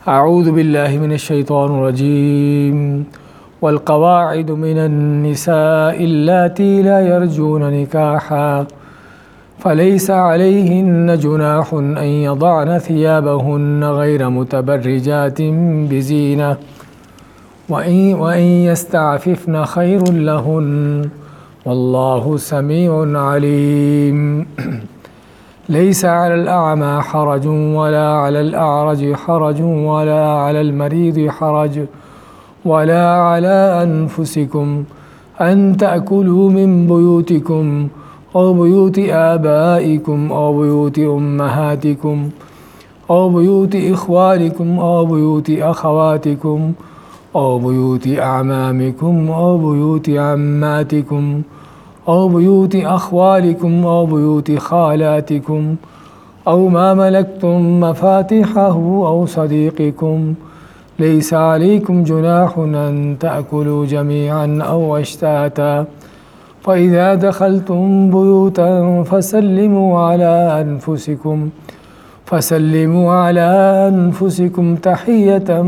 اعوذ باللہ من الشیطان الرجیم والقواعد من النساء اللاتي لا يرجون نكاحا فليس عليهن جناح أن يضعن ثيابهن غير متبرجات بزينة وإن يستعففن خير لهن والله سميع عليم ليس على الأعمى حرج ولا على الأعرج حرج ولا على المريض حرج ولا على أنفسكم أن تأكلوا من بيوتكم أو بيوت آبائكم أو بيوت أمهاتكم أو بيوت إخوانكم أو بيوت أخواتكم أو بيوت أعمامكم أو بيوت عماتكم أو بيوت أخوالكم أو بيوت خالاتكم أو ما ملكتم مفاتحه أو صديقكم ليس عليكم جناح أن تأكلوا جميعا أو أشتاتا فإذا دخلتم بيوتا فسلموا على أنفسكم تحية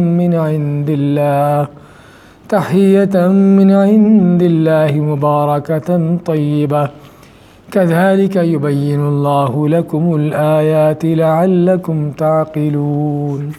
من عند الله مباركة طيبة كذلك يبين الله لكم الآيات لعلكم تعقلون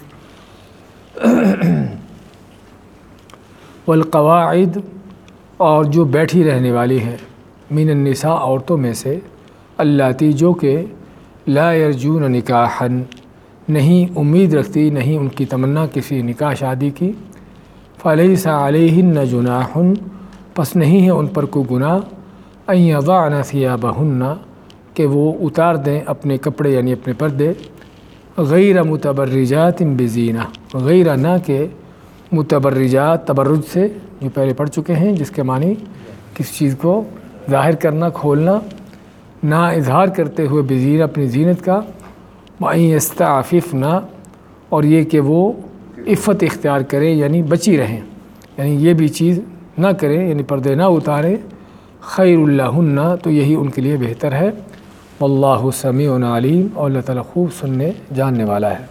والقواعد اور جو بیٹھی رہنے والی ہیں من النساء عورتوں میں سے اللاتی جو کہ لا یرجون نکاحا نہیں امید رکھتی نہیں ان کی تمنا کسی نکاح شادی کی فلیس علیہن جناح پس نہیں ہے ان پر کوئی گناہ ان یضعن ثیابہن کہ وہ اتار دیں اپنے کپڑے یعنی اپنے پردے غیر متبرجات بزینہ غیر نہ کہ متبرجات تبرج سے جو پہلے پڑھ چکے ہیں جس کے معنی کسی چیز کو ظاہر کرنا کھولنا نہ اظہار کرتے ہوئے بزینہ اپنی زینت کا وَأَن يَسْتَعْفِفْنَ اور یہ کہ وہ عفت اختیار کریں یعنی بچی رہیں یعنی یہ بھی چیز نہ کریں یعنی پردے نہ اتاریں خیر لہن تو یہی ان کے لیے بہتر ہے واللہ سمیع علیم اور اللہ تعالیٰ خوب سننے جاننے والا ہے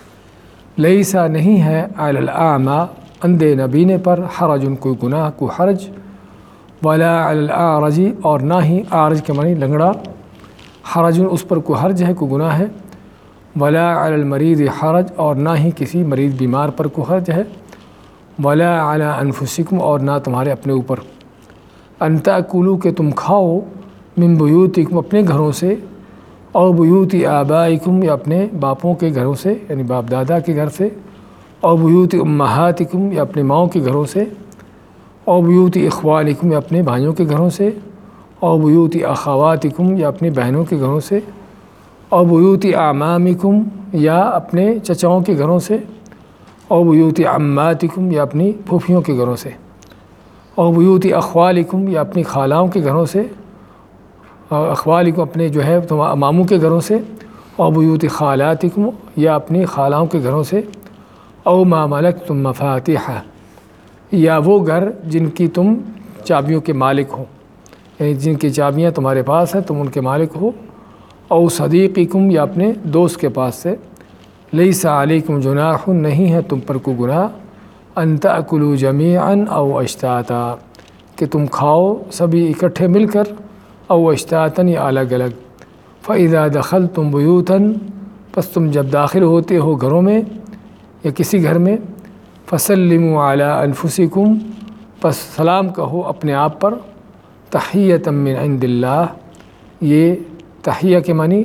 لیسا نہیں ہے علی الاعمی اندھے نبینے پر حرج کوئی گناہ کوئی حرج ولا علی الاعرج اور نہ ہی عارج کے معنی لنگڑا حرج اس پر کوئی حرج ہے کوئی گناہ ہے ولا علی المریض حرج اور نہ ہی کسی مریض بیمار پر کوئی حرج ہے ولا علی انفسکم اور نہ تمہارے اپنے اوپر ان تأکلوا کہ تم کھاؤ من بیوتکم اپنے گھروں سے اور بیوت آبائکم یا اپنے باپوں کے گھروں سے یعنی باپ دادا کے گھر سے اور بیوت امہاتکم یا اپنے ماؤں کے گھروں سے اور بیوت اخوانکم یا اپنے بھائیوں کے گھروں سے اور بیوت اخواتکم یا اپنی بہنوں کے گھروں سے اور بیوت اعمامکم یا اپنے چچاؤں کے گھروں سے اور بیوت عماتکم یا اپنی پھوپھیوں کے گھروں سے اور بیوت اخوالکم یا اپنی خالاؤں کے گھروں سے اور اخوالکم اپنے جو ہے ماموں کے گھروں سے اور بیوت خالاتکم یا اپنی خالاؤں کے گھروں سے او ما ملکتم مفاتحہ یا وہ گھر جن کی تم چابیوں کے مالک ہو یعنی جن کی چابیاں تمہارے پاس ہیں تم ان کے مالک ہو او صدیقکم یا اپنے دوست کے پاس سے لیس علیکم جناح نہیں ہے تم پر کوئی گناہ ان تأکلوا جمیعا او اشتاتا کہ تم کھاؤ سبھی اکٹھے مل کر او اشتاتاً یا الگ الگ فإذا دخلتم بیوتاً پس تم جب داخل ہوتے ہو گھروں میں یا کسی گھر میں فسلموا علی انفسکم پس سلام کہو اپنے آپ پر تحیۃ من عند اللہ یہ تحیہ کے معنی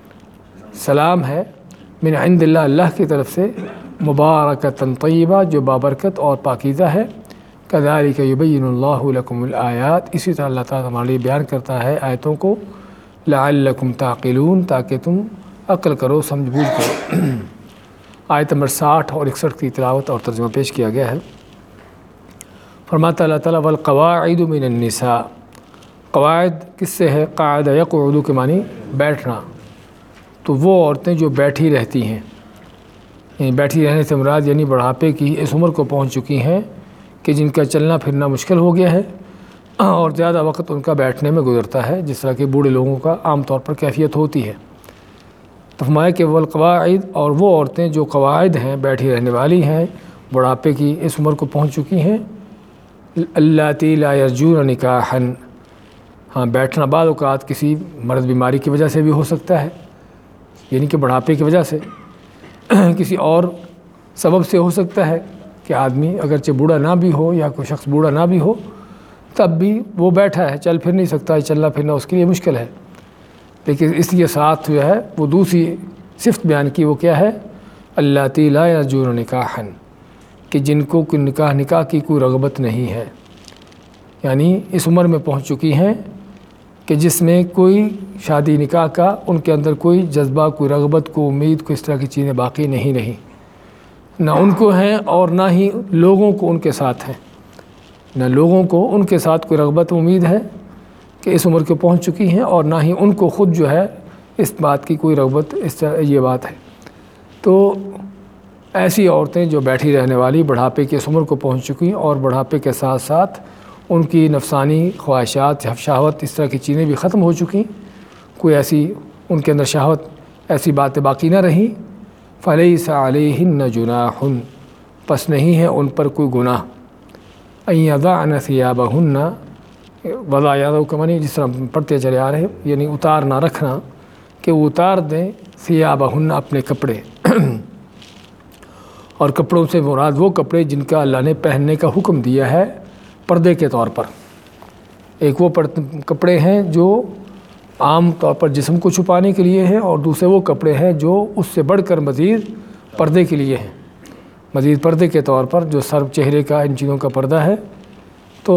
سلام ہے من عند اللہ اللہ کی طرف سے مبارکۃ طیبہ جو بابرکت اور پاکیزہ ہے کذالک یبین اللہ لکم الآیات اسی طرح اللہ تعالیٰ ہمارے لیے بیان کرتا ہے آیتوں کو لعلکم تعقلون تاکہ تم عقل کرو سمجھ بوجھ کرو آیت نمبر 60 اور 61 کی تلاوت اور ترجمہ پیش کیا گیا ہے فرماتا اللہ تعالیٰ والقواعد من النساء قواعد کس سے ہے قاعد یقعد کے معنی بیٹھنا تو وہ عورتیں جو بیٹھی رہتی ہیں یعنی بیٹھی رہنے سے مراد یعنی بڑھاپے کی اس عمر کو پہنچ چکی ہیں کہ جن کا چلنا پھرنا مشکل ہو گیا ہے اور زیادہ وقت ان کا بیٹھنے میں گزرتا ہے جس طرح کہ بوڑھے لوگوں کا عام طور پر کیفیت ہوتی ہے تو فرمایا کہ والقواعد، اور وہ عورتیں جو قواعد ہیں، بیٹھی رہنے والی ہیں، بڑھاپے کی اس عمر کو پہنچ چکی ہیں، اللاتی لا یرجون نکاحا، ہاں بیٹھنا بعض اوقات کسی مرض بیماری کی وجہ سے بھی ہو سکتا ہے، یعنی کہ بڑھاپے کی وجہ سے، کسی اور سبب سے ہو سکتا ہے کہ آدمی اگرچہ بوڑھا نہ بھی ہو یا کوئی شخص بوڑھا نہ بھی ہو تب بھی وہ بیٹھا ہے، چل پھر نہیں سکتا ہے، چلنا پھرنا اس کے لیے مشکل ہے، لیکن اس لیے ساتھ جو ہے وہ دوسری صفت بیان کی، وہ کیا ہے؟ اللاتی لا یرجون نکاحا، کہ جن کو کوئی نکاح کی کوئی رغبت نہیں ہے، یعنی اس عمر میں پہنچ چکی ہیں کہ جس میں کوئی شادی نکاح کا ان کے اندر کوئی جذبہ، کوئی رغبت، کوئی امید، کوئی اس طرح کی چیزیں باقی نہیں رہیں، نہ ان کو ہیں اور نہ ہی لوگوں کو ان کے ساتھ ہیں، نہ لوگوں کو ان کے ساتھ کوئی رغبت امید ہے کہ اس عمر کے پہنچ چکی ہیں، اور نہ ہی ان کو خود جو ہے اس بات کی کوئی رغبت، اس طرح یہ بات ہے۔ تو ایسی عورتیں جو بیٹھی رہنے والی، بڑھاپے کی اس عمر کو پہنچ چکی اور بڑھاپے کے ساتھ ساتھ ان کی نفسانی خواہشات، شہوت، اس طرح کی چیزیں بھی ختم ہو چکیں، کوئی ایسی ان کے اندر شہوت، ایسی باتیں باقی نہ رہیں، فلیس علیہن جناح، پس نہیں ہے ان پر کوئی گناہ، ان یضعن ثیابہن، وضع یادوں کا معنی جس طرح پڑھتے چلے آ رہے، یعنی اتار نہ رکھنا، کہ وہ اتار دیں ثیابہن، اپنے کپڑے، اور کپڑوں سے مراد وہ کپڑے جن کا اللہ نے پہننے کا حکم دیا ہے پردے کے طور پر۔ ایک وہ کپڑے ہیں جو عام طور پر جسم کو چھپانے کے لیے ہیں، اور دوسرے وہ کپڑے ہیں جو اس سے بڑھ کر مزید پردے کے لیے ہیں، مزید پردے کے طور پر، جو سر، چہرے کا، ان چیزوں کا پردہ ہے۔ تو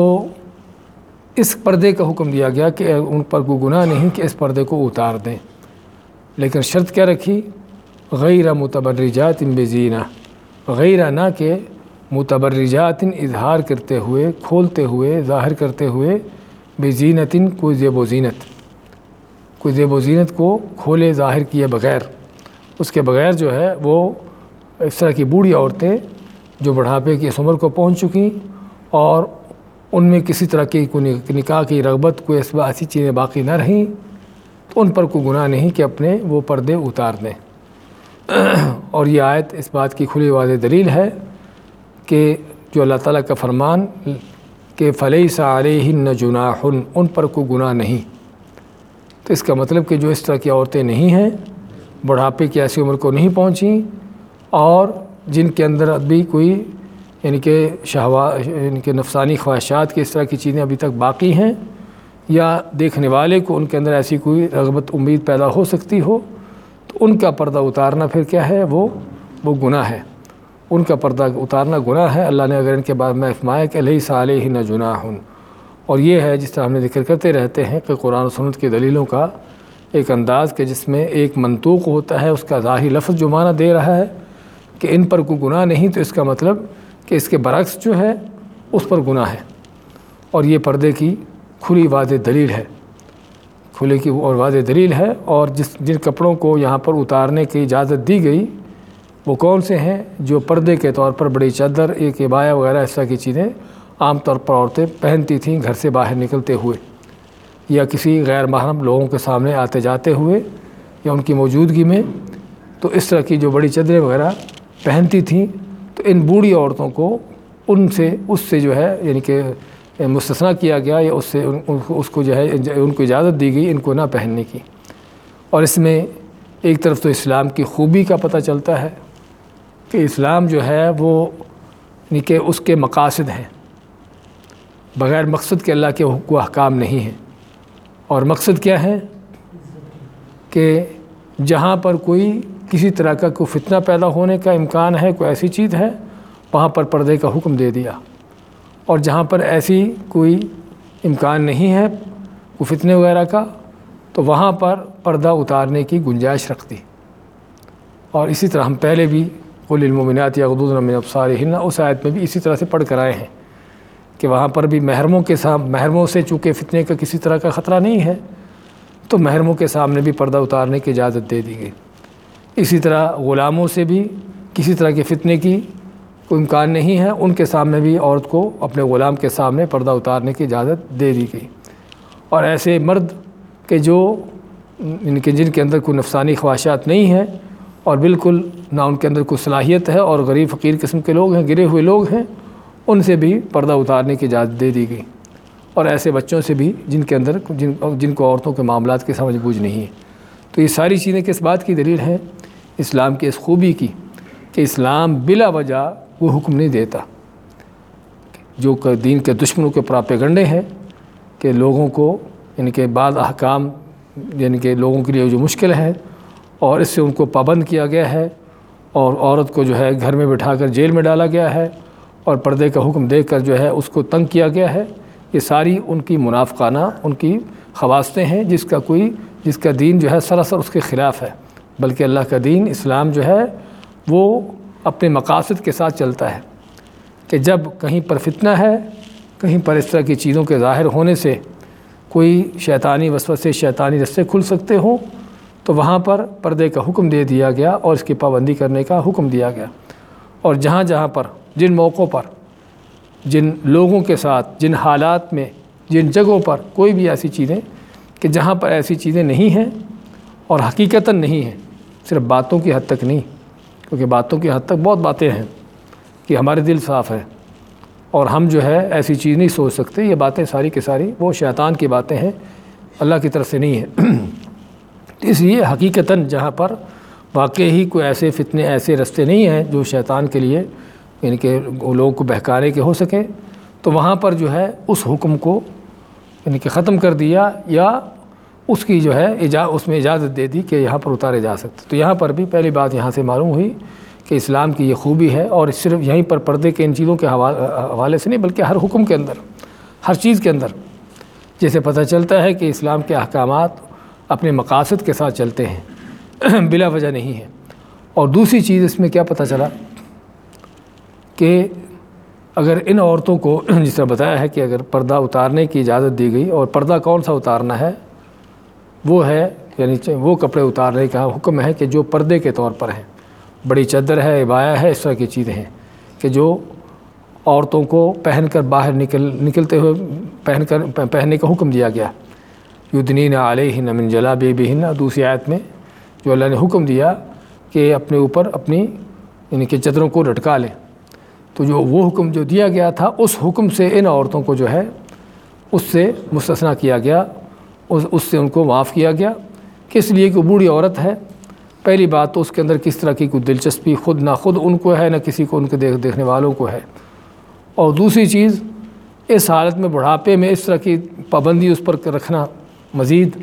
اس پردے کا حکم دیا گیا کہ ان پر کوئی گناہ نہیں کہ اس پردے کو اتار دیں، لیکن شرط کیا رکھی؟ غیر متبرجات بزینہ، غیر نہ کہ متبرجات، اظہار کرتے ہوئے، کھولتے ہوئے، ظاہر کرتے ہوئے، بزینت، کوئی زیب و زینت، کوئی زیب و زینت کو کھولے ظاہر کیے بغیر، اس کے بغیر جو ہے وہ اس طرح کی بوڑھی عورتیں جو بڑھاپے کی اس عمر کو پہنچ چکیں اور ان میں کسی طرح کی کوئی نکاح کی رغبت، کوئی ایسی چیزیں باقی نہ رہیں، تو ان پر کوئی گناہ نہیں کہ اپنے وہ پردے اتار دیں۔ اور یہ آیت اس بات کی کھلی واضح دلیل ہے کہ جو اللہ تعالیٰ کا فرمان کہ فلیس علیہن جناح، ان پر کوئی گناہ نہیں، تو اس کا مطلب کہ جو اس طرح کی عورتیں نہیں ہیں، بڑھاپے کی ایسی عمر کو نہیں پہنچیں، اور جن کے اندر ابھی کوئی یعنی کہ یعنی کہ نفسانی خواہشات کی اس طرح کی چیزیں ابھی تک باقی ہیں، یا دیکھنے والے کو ان کے اندر ایسی کوئی رغبت، امید پیدا ہو سکتی ہو، تو ان کا پردہ اتارنا پھر کیا ہے؟ وہ گناہ ہے، ان کا پردہ اتارنا گناہ ہے۔ اللہ نے اگر ان کے بارے میں فرمایا کہ لیس علیہن جناح، اور یہ ہے جس طرح ہم نے ذکر کرتے رہتے ہیں کہ قرآن و سنت کی دلیلوں کا ایک انداز کہ جس میں ایک منطوق ہوتا ہے، اس کا ظاہری لفظ جو معنی دے رہا ہے کہ ان پر کوئی گناہ نہیں، تو اس کا مطلب کہ اس کے برعکس جو ہے اس پر گناہ ہے، اور یہ پردے کی کھلی واضح دلیل ہے، کھلے کی اور واضح دلیل ہے۔ اور جن کپڑوں کو یہاں پر اتارنے کی اجازت دی گئی وہ کون سے ہیں؟ جو پردے کے طور پر بڑی چادر، ایک عبایا وغیرہ اس طرح کی چیزیں عام طور پر عورتیں پہنتی تھیں گھر سے باہر نکلتے ہوئے، یا کسی غیر محرم لوگوں کے سامنے آتے جاتے ہوئے، یا ان کی موجودگی میں، تو اس طرح کی جو بڑی چادریں وغیرہ پہنتی تھیں، تو ان بوڑھی عورتوں کو اس سے جو ہے یعنی کہ مستثنیٰ کیا گیا، یا اس کو جو ہے ان کو اجازت دی گئی ان کو نہ پہننے کی۔ اور اس میں ایک طرف تو اسلام کی خوبی کا پتہ چلتا ہے کہ اسلام جو ہے وہ یعنی کہ اس کے مقاصد ہیں، بغیر مقصد کے اللہ کے کوئی احکام نہیں ہیں، اور مقصد کیا ہے کہ جہاں پر کوئی کسی طرح کا کوئی فتنہ پیدا ہونے کا امکان ہے، کوئی ایسی چیز ہے، وہاں پر پردے کا حکم دے دیا، اور جہاں پر ایسی کوئی امکان نہیں ہے کوئی فتنے وغیرہ کا، تو وہاں پر پردہ اتارنے کی گنجائش رکھ دی۔ اور اسی طرح ہم پہلے بھی قل للمؤمنات یغضضن من ابصارہن، اس آیت میں بھی اسی طرح سے پڑھ کر آئے ہیں کہ وہاں پر بھی محرموں سے چونکہ فتنے کا کسی طرح کا خطرہ نہیں ہے، تو محرموں کے سامنے بھی پردہ اتارنے کی اجازت دے دی گئی۔ اسی طرح غلاموں سے بھی کسی طرح کے فتنے کی کوئی امکان نہیں ہے، ان کے سامنے بھی عورت کو اپنے غلام کے سامنے پردہ اتارنے کی اجازت دے دی گئی۔ اور ایسے مرد کہ جو جن کے اندر کوئی نفسانی خواہشات نہیں ہیں اور بالکل نہ ان کے اندر کوئی صلاحیت ہے اور غریب فقیر قسم کے لوگ ہیں، گرے ہوئے لوگ ہیں، ان سے بھی پردہ اتارنے کی اجازت دے دی گئی، اور ایسے بچوں سے بھی جن کے اندر جن کو عورتوں کے معاملات کی سمجھ بوجھ نہیں ہے۔ تو یہ ساری چیزیں کس بات کی دلیل ہیں؟ اسلام کی اس خوبی کی کہ اسلام بلا وجہ وہ حکم نہیں دیتا جو کہ دین کے دشمنوں کے پراپیگنڈے ہیں کہ لوگوں کو ان کے بعض احکام یعنی کہ لوگوں کے لیے جو مشکل ہے اور اس سے ان کو پابند کیا گیا ہے، اور عورت کو جو ہے گھر میں بٹھا کر جیل میں ڈالا گیا ہے اور پردے کا حکم دے کر جو ہے اس کو تنگ کیا گیا ہے۔ یہ ساری ان کی منافقانہ ان کی خواستیں ہیں جس کا دین جو ہے سراسر اس کے خلاف ہے، بلکہ اللہ کا دین اسلام جو ہے وہ اپنے مقاصد کے ساتھ چلتا ہے کہ جب کہیں پر فتنہ ہے، کہیں پر اس طرح کی چیزوں کے ظاہر ہونے سے کوئی شیطانی وسوسے شیطانی رستے کھل سکتے ہوں تو وہاں پر پردے کا حکم دے دیا گیا اور اس کی پابندی کرنے کا حکم دیا گیا، اور جہاں جہاں پر جن موقعوں پر جن لوگوں کے ساتھ جن حالات میں جن جگہوں پر کوئی بھی ایسی چیزیں کہ جہاں پر ایسی چیزیں نہیں ہیں اور حقیقتاً نہیں ہیں، صرف باتوں کی حد تک نہیں، کیونکہ باتوں کی حد تک بہت باتیں ہیں کہ ہمارے دل صاف ہے اور ہم جو ہے ایسی چیز نہیں سوچ سکتے، یہ باتیں ساری کی ساری وہ شیطان کی باتیں ہیں، اللہ کی طرف سے نہیں ہیں۔ اس لیے حقیقتاً جہاں پر واقعی کوئی ایسے فتنے ایسے رستے نہیں ہیں جو شیطان کے لیے یعنی کہ لوگوں کو بہکانے کے ہو سکے، تو وہاں پر جو ہے اس حکم کو یعنی کہ ختم کر دیا یا اس کی جو ہے اس میں اجازت دے دی کہ یہاں پر اتارے جا سکتے۔ تو یہاں پر بھی پہلی بات یہاں سے معلوم ہوئی کہ اسلام کی یہ خوبی ہے، اور صرف یہیں پر پردے کے ان چیزوں کے حوالے سے نہیں بلکہ ہر حکم کے اندر ہر چیز کے اندر جیسے پتہ چلتا ہے کہ اسلام کے احکامات اپنے مقاصد کے ساتھ چلتے ہیں، بلا وجہ نہیں ہے۔ اور دوسری چیز اس میں کیا پتہ چلا کہ اگر ان عورتوں کو جس طرح بتایا ہے کہ اگر پردہ اتارنے کی اجازت دی گئی، اور پردہ کون سا اتارنا ہے، وہ ہے یعنی وہ کپڑے اتارنے کا حکم ہے کہ جو پردے کے طور پر ہیں، بڑی چادر ہے، عبایا ہے، اس طرح کی چیزیں ہیں کہ جو عورتوں کو پہن کر باہر نکلتے ہوئے پہننے کا حکم دیا گیا۔ یدنین علیہن من جلابیبہن، دوسری آیت میں جو اللہ نے حکم دیا کہ اپنے اوپر اپنی یعنی کہ چادروں کو لٹکا لیں، تو جو وہ حکم جو دیا گیا تھا اس حکم سے ان عورتوں کو جو ہے اس سے مستثنیٰ کیا گیا، اس سے ان کو معاف کیا گیا۔ کس لیے کہ بوڑھی عورت ہے، پہلی بات تو اس کے اندر کس طرح کی کوئی دلچسپی خود نہ خود ان کو ہے، نہ کسی کو ان کے دیکھنے والوں کو ہے، اور دوسری چیز اس حالت میں بڑھاپے میں اس طرح کی پابندی اس پر رکھنا مزید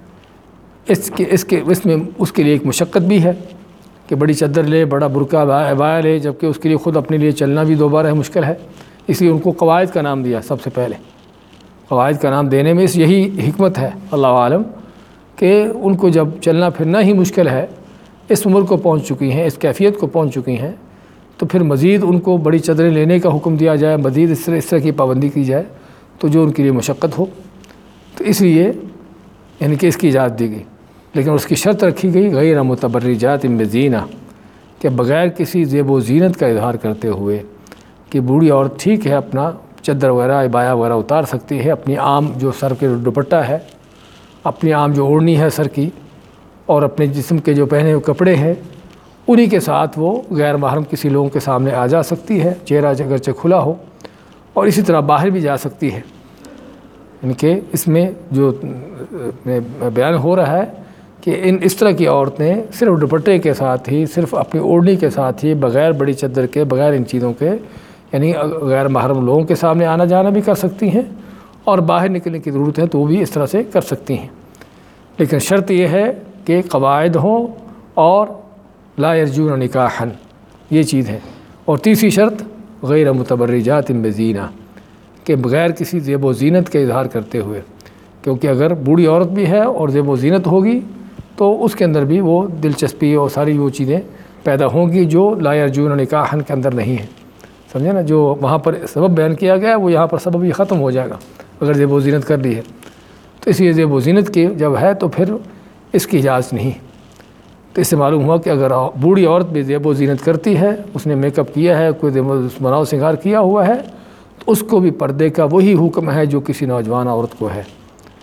اس میں اس کے لیے ایک مشقت بھی ہے کہ بڑی چادر لے، بڑا برقع عبایا لے، جبکہ اس کے لیے خود اپنے لیے چلنا بھی دوبارہ مشکل ہے۔ اس لیے ان کو قواعد کا نام دیا سب سے پہلے۔ قواعد کا نام دینے میں یہی حکمت ہے اللہ عالم کہ ان کو جب چلنا پھرنا ہی مشکل ہے، اس عمر کو پہنچ چکی ہیں، اس کیفیت کو پہنچ چکی ہیں، تو پھر مزید ان کو بڑی چادریں لینے کا حکم دیا جائے، مزید اس طرح کی پابندی کی جائے تو جو ان کے لیے مشقت ہو، تو اس لیے یعنی کہ اس کی اجازت دی گئی، لیکن اس کی شرط رکھی گئی غیر متبرجات بزینہ، کہ بغیر کسی زیب و زینت کا اظہار کرتے ہوئے کہ بوڑھی عورت ٹھیک ہے اپنا چادر وغیرہ عبایا وغیرہ اتار سکتی ہے، اپنی عام جو سر کے دوپٹہ ہے، اپنی عام جو اوڑھنی ہے سر کی، اور اپنے جسم کے جو پہنے ہوئے کپڑے ہیں انہی کے ساتھ وہ غیر محرم کسی لوگوں کے سامنے آ جا سکتی ہے، چہرہ اگرچہ کھلا ہو، اور اسی طرح باہر بھی جا سکتی ہے۔ یعنی کہ اس میں جو بیان ہو رہا ہے کہ اس طرح کی عورتیں صرف دوپٹے کے ساتھ ہی، صرف اپنی اوڑھنی کے ساتھ ہی، بغیر بڑی چادر کے، بغیر ان چیزوں کے، یعنی غیر محرم لوگوں کے سامنے آنا جانا بھی کر سکتی ہیں، اور باہر نکلنے کی ضرورت ہے تو وہ بھی اس طرح سے کر سکتی ہیں، لیکن شرط یہ ہے کہ قواعد ہوں اور لا یرجون نکاحا، یہ چیز ہے۔ اور تیسری شرط غیر متبرجات بزینہ، کہ بغیر کسی زیب و زینت کے اظہار کرتے ہوئے، کیونکہ اگر بوڑھی عورت بھی ہے اور زیب و زینت ہوگی تو اس کے اندر بھی وہ دلچسپی اور ساری وہ چیزیں پیدا ہوں گی جو لا یرجون نکاحا کے اندر نہیں ہیں، سمجھے نا؟ جو وہاں پر سبب بیان کیا گیا ہے وہ یہاں پر سبب ہی ختم ہو جائے گا اگر زیب و زینت کر لی ہے، تو اس لیے زیب و زینت کی جب ہے تو پھر اس کی اجازت نہیں۔ تو اس سے معلوم ہوا کہ اگر بوڑھی عورت بھی زیب و زینت کرتی ہے، اس نے میک اپ کیا ہے، کوئی بناؤ سنگار کیا ہوا ہے، تو اس کو بھی پردے کا وہی حکم ہے جو کسی نوجوان عورت کو ہے،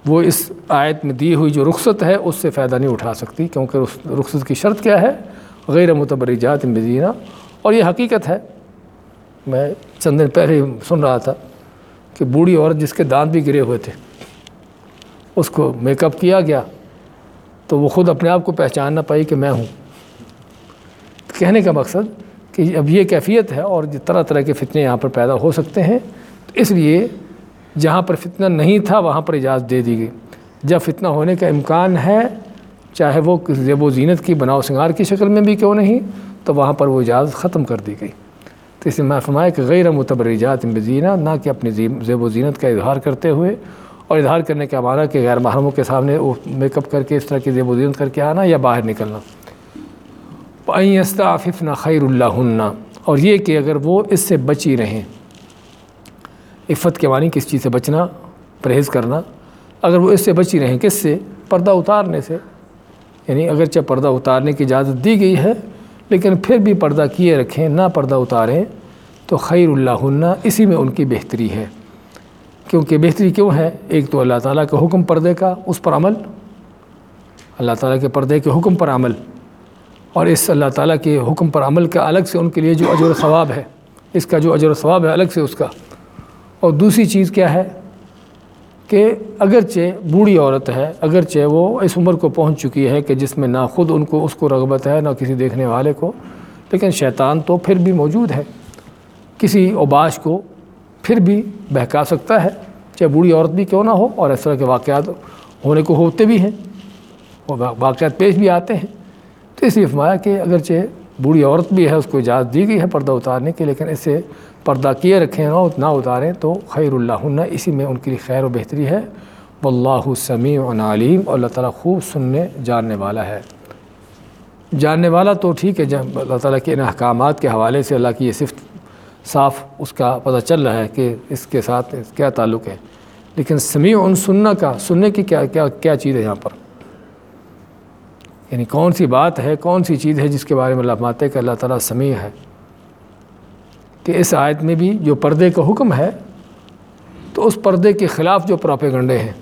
وہ اس آیت میں دی ہوئی جو رخصت ہے اس سے فائدہ نہیں اٹھا سکتی، کیونکہ رخصت کی شرط کیا ہے؟ غیر متبرجات بزینہ۔ اور یہ حقیقت ہے، میں چند دن پہلے سن رہا تھا کہ بوڑھی عورت جس کے دانت بھی گرے ہوئے تھے اس کو میک اپ کیا گیا تو وہ خود اپنے آپ کو پہچان نہ پائی کہ میں ہوں۔ کہنے کا مقصد کہ اب یہ کیفیت ہے اور طرح طرح کے فتنے یہاں پر پیدا ہو سکتے ہیں، تو اس لیے جہاں پر فتنہ نہیں تھا وہاں پر اجازت دے دی گئی۔ جب فتنہ ہونے کا امکان ہے، چاہے وہ زیب و زینت کی بناؤ سنگار کی شکل میں بھی کیوں نہیں، تو وہاں پر وہ اجازت ختم کر دی گئی۔ تو اس میں فرمایا کہ غیر متبرجات بزینہ، نہ کہ اپنی زیب و زینت کا اظہار کرتے ہوئے، اور اظہار کرنے کا معنی کہ غیر محرموں کے سامنے میک اپ کر کے اس طرح کی زیب و زینت کر کے آنا یا باہر نکلنا۔ وَأَن يَسْتَعْفِفْنَ خَيْرٌ لَهُنَّ، اور یہ کہ اگر وہ اس سے بچی رہیں۔ عفت کے معنی کس چیز سے بچنا، پرہیز کرنا۔ اگر وہ اس سے بچی رہیں، کس سے؟ پردہ اتارنے سے۔ یعنی اگرچہ پردہ اتارنے کی اجازت دی گئی ہے لیکن پھر بھی پردہ کیے رکھیں، نہ پردہ اتاریں، تو خیر لہن، اسی میں ان کی بہتری ہے۔ کیونکہ بہتری کیوں ہے؟ ایک تو اللہ تعالیٰ کا حکم پردے کا، اس پر عمل، اللہ تعالیٰ کے پردے کے حکم پر عمل، اور اس اللہ تعالیٰ کے حکم پر عمل کا الگ سے ان کے لیے جو اجر و ثواب ہے، اس کا جو اجر و ثواب ہے الگ سے اس کا۔ اور دوسری چیز کیا ہے کہ اگرچہ بوڑھی عورت ہے، اگرچہ وہ اس عمر کو پہنچ چکی ہے کہ جس میں نہ خود ان کو اس کو رغبت ہے نہ کسی دیکھنے والے کو، لیکن شیطان تو پھر بھی موجود ہے، کسی اوباش کو پھر بھی بہکا سکتا ہے، چاہے بوڑھی عورت بھی کیوں نہ ہو۔ اور اس طرح کے واقعات ہونے کو ہوتے بھی ہیں، وہ واقعات پیش بھی آتے ہیں۔ تو اس لیے فرمایا کہ اگرچہ بوڑھی عورت بھی ہے، اس کو اجازت دی گئی ہے پردہ اتارنے کی، لیکن اس سے پردہ کیے رکھیں نہ اتاریں تو خیر لہن، اسی میں ان کے لیے خیر و بہتری ہے۔ واللہ سمیع علیم، اور اللہ تعالیٰ خوب سننے جاننے والا ہے۔ جاننے والا تو ٹھیک ہے، جب اللہ تعالیٰ کے ان احکامات کے حوالے سے اللہ کی یہ صفت صاف اس کا پتہ چل رہا ہے کہ اس کے ساتھ کیا تعلق ہے، لیکن سمیع سننا کا، سننے کی کیا چیز ہے یہاں پر؟ یعنی کون سی بات ہے، کون سی چیز ہے جس کے بارے میں اللہ فرماتے ہیں کہ اللہ تعالیٰ سمیع ہے؟ کہ اس آیت میں بھی جو پردے کا حکم ہے تو اس پردے کے خلاف جو پروپیگنڈے ہیں،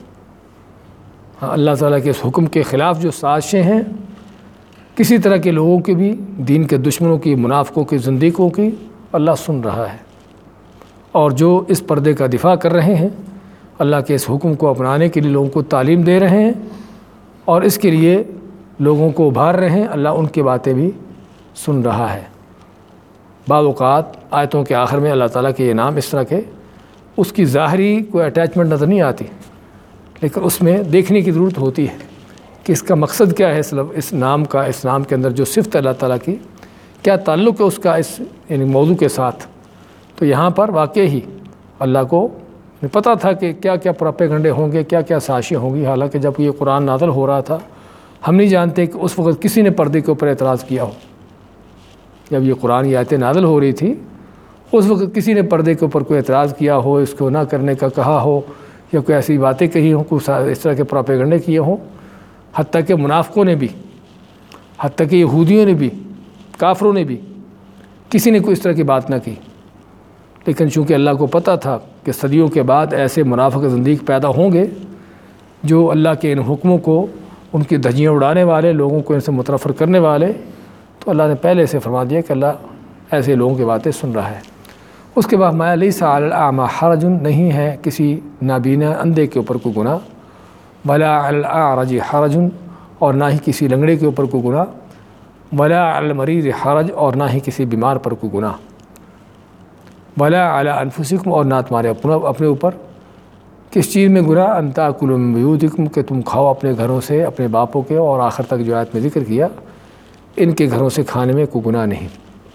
اللہ تعالیٰ کے اس حکم کے خلاف جو سازشیں ہیں کسی طرح کے لوگوں کی بھی، دین کے دشمنوں کی، منافقوں کی، زندیقوں کی، اللہ سن رہا ہے۔ اور جو اس پردے کا دفاع کر رہے ہیں، اللہ کے اس حکم کو اپنانے کے لیے لوگوں کو تعلیم دے رہے ہیں اور اس کے لیے لوگوں کو ابھار رہے ہیں، اللہ ان کی باتیں بھی سن رہا ہے۔ بعض اوقات آیتوں کے آخر میں اللہ تعالیٰ کے یہ نام اس طرح کے، اس کی ظاہری کوئی اٹیچمنٹ نظر نہیں آتی، لیکن اس میں دیکھنے کی ضرورت ہوتی ہے کہ اس کا مقصد کیا ہے، اس نام کا، اس نام کے اندر جو صفت ہے اللہ تعالیٰ کی، کیا تعلق ہے اس کا اس یعنی موضوع کے ساتھ۔ تو یہاں پر واقع ہی اللہ کو پتہ تھا کہ کیا کیا پروپیگنڈے ہوں گے، کیا کیا سازشیں ہوں گی۔ حالانکہ جب یہ قرآن نازل ہو رہا تھا ہم نہیں جانتے کہ اس وقت کسی نے پردے کے اوپر اعتراض کیا ہو۔ جب یہ قرآن کی آیتیں نازل ہو رہی تھی اس وقت کسی نے پردے کے اوپر کوئی اعتراض کیا ہو، اس کو نہ کرنے کا کہا ہو، یا کوئی ایسی باتیں کہی ہوں، کوئی اس طرح کے پروپیگنڈے کیے ہوں۔ حتیٰ کہ منافقوں نے بھی، حتیٰ کہ یہودیوں نے بھی، کافروں نے بھی، کسی نے کوئی اس طرح کی بات نہ کی۔ لیکن چونکہ اللہ کو پتہ تھا کہ صدیوں کے بعد ایسے منافق زندیق پیدا ہوں گے جو اللہ کے ان حکموں کو، ان کی دھجیاں اڑانے والے، لوگوں کو ان سے متنفر کرنے والے، تو اللہ نے پہلے سے فرما دیا کہ اللہ ایسے لوگوں کی باتیں سن رہا ہے۔ اس کے بعد مایا لیس علی الاعمی حرج، نہیں ہے کسی نابینا اندھے کے اوپر کوئی گناہ، ولا علی الاعرج حرج، اور نہ ہی کسی لنگڑے کے اوپر کوئی گناہ، ولا علی المریض حرج، اور نہ ہی کسی بیمار پر کوئی گناہ، ولا علی انفسکم، اور نہ تمہارے اپنے اوپر کس چیز میں گناہ، ان تاکلوا من بیوتکم، کہ تم کھاؤ اپنے گھروں سے، اپنے باپوں کے، اور آخر تک جو آیت میں ذکر کیا ان کے گھروں سے کھانے میں کوئی گناہ نہیں۔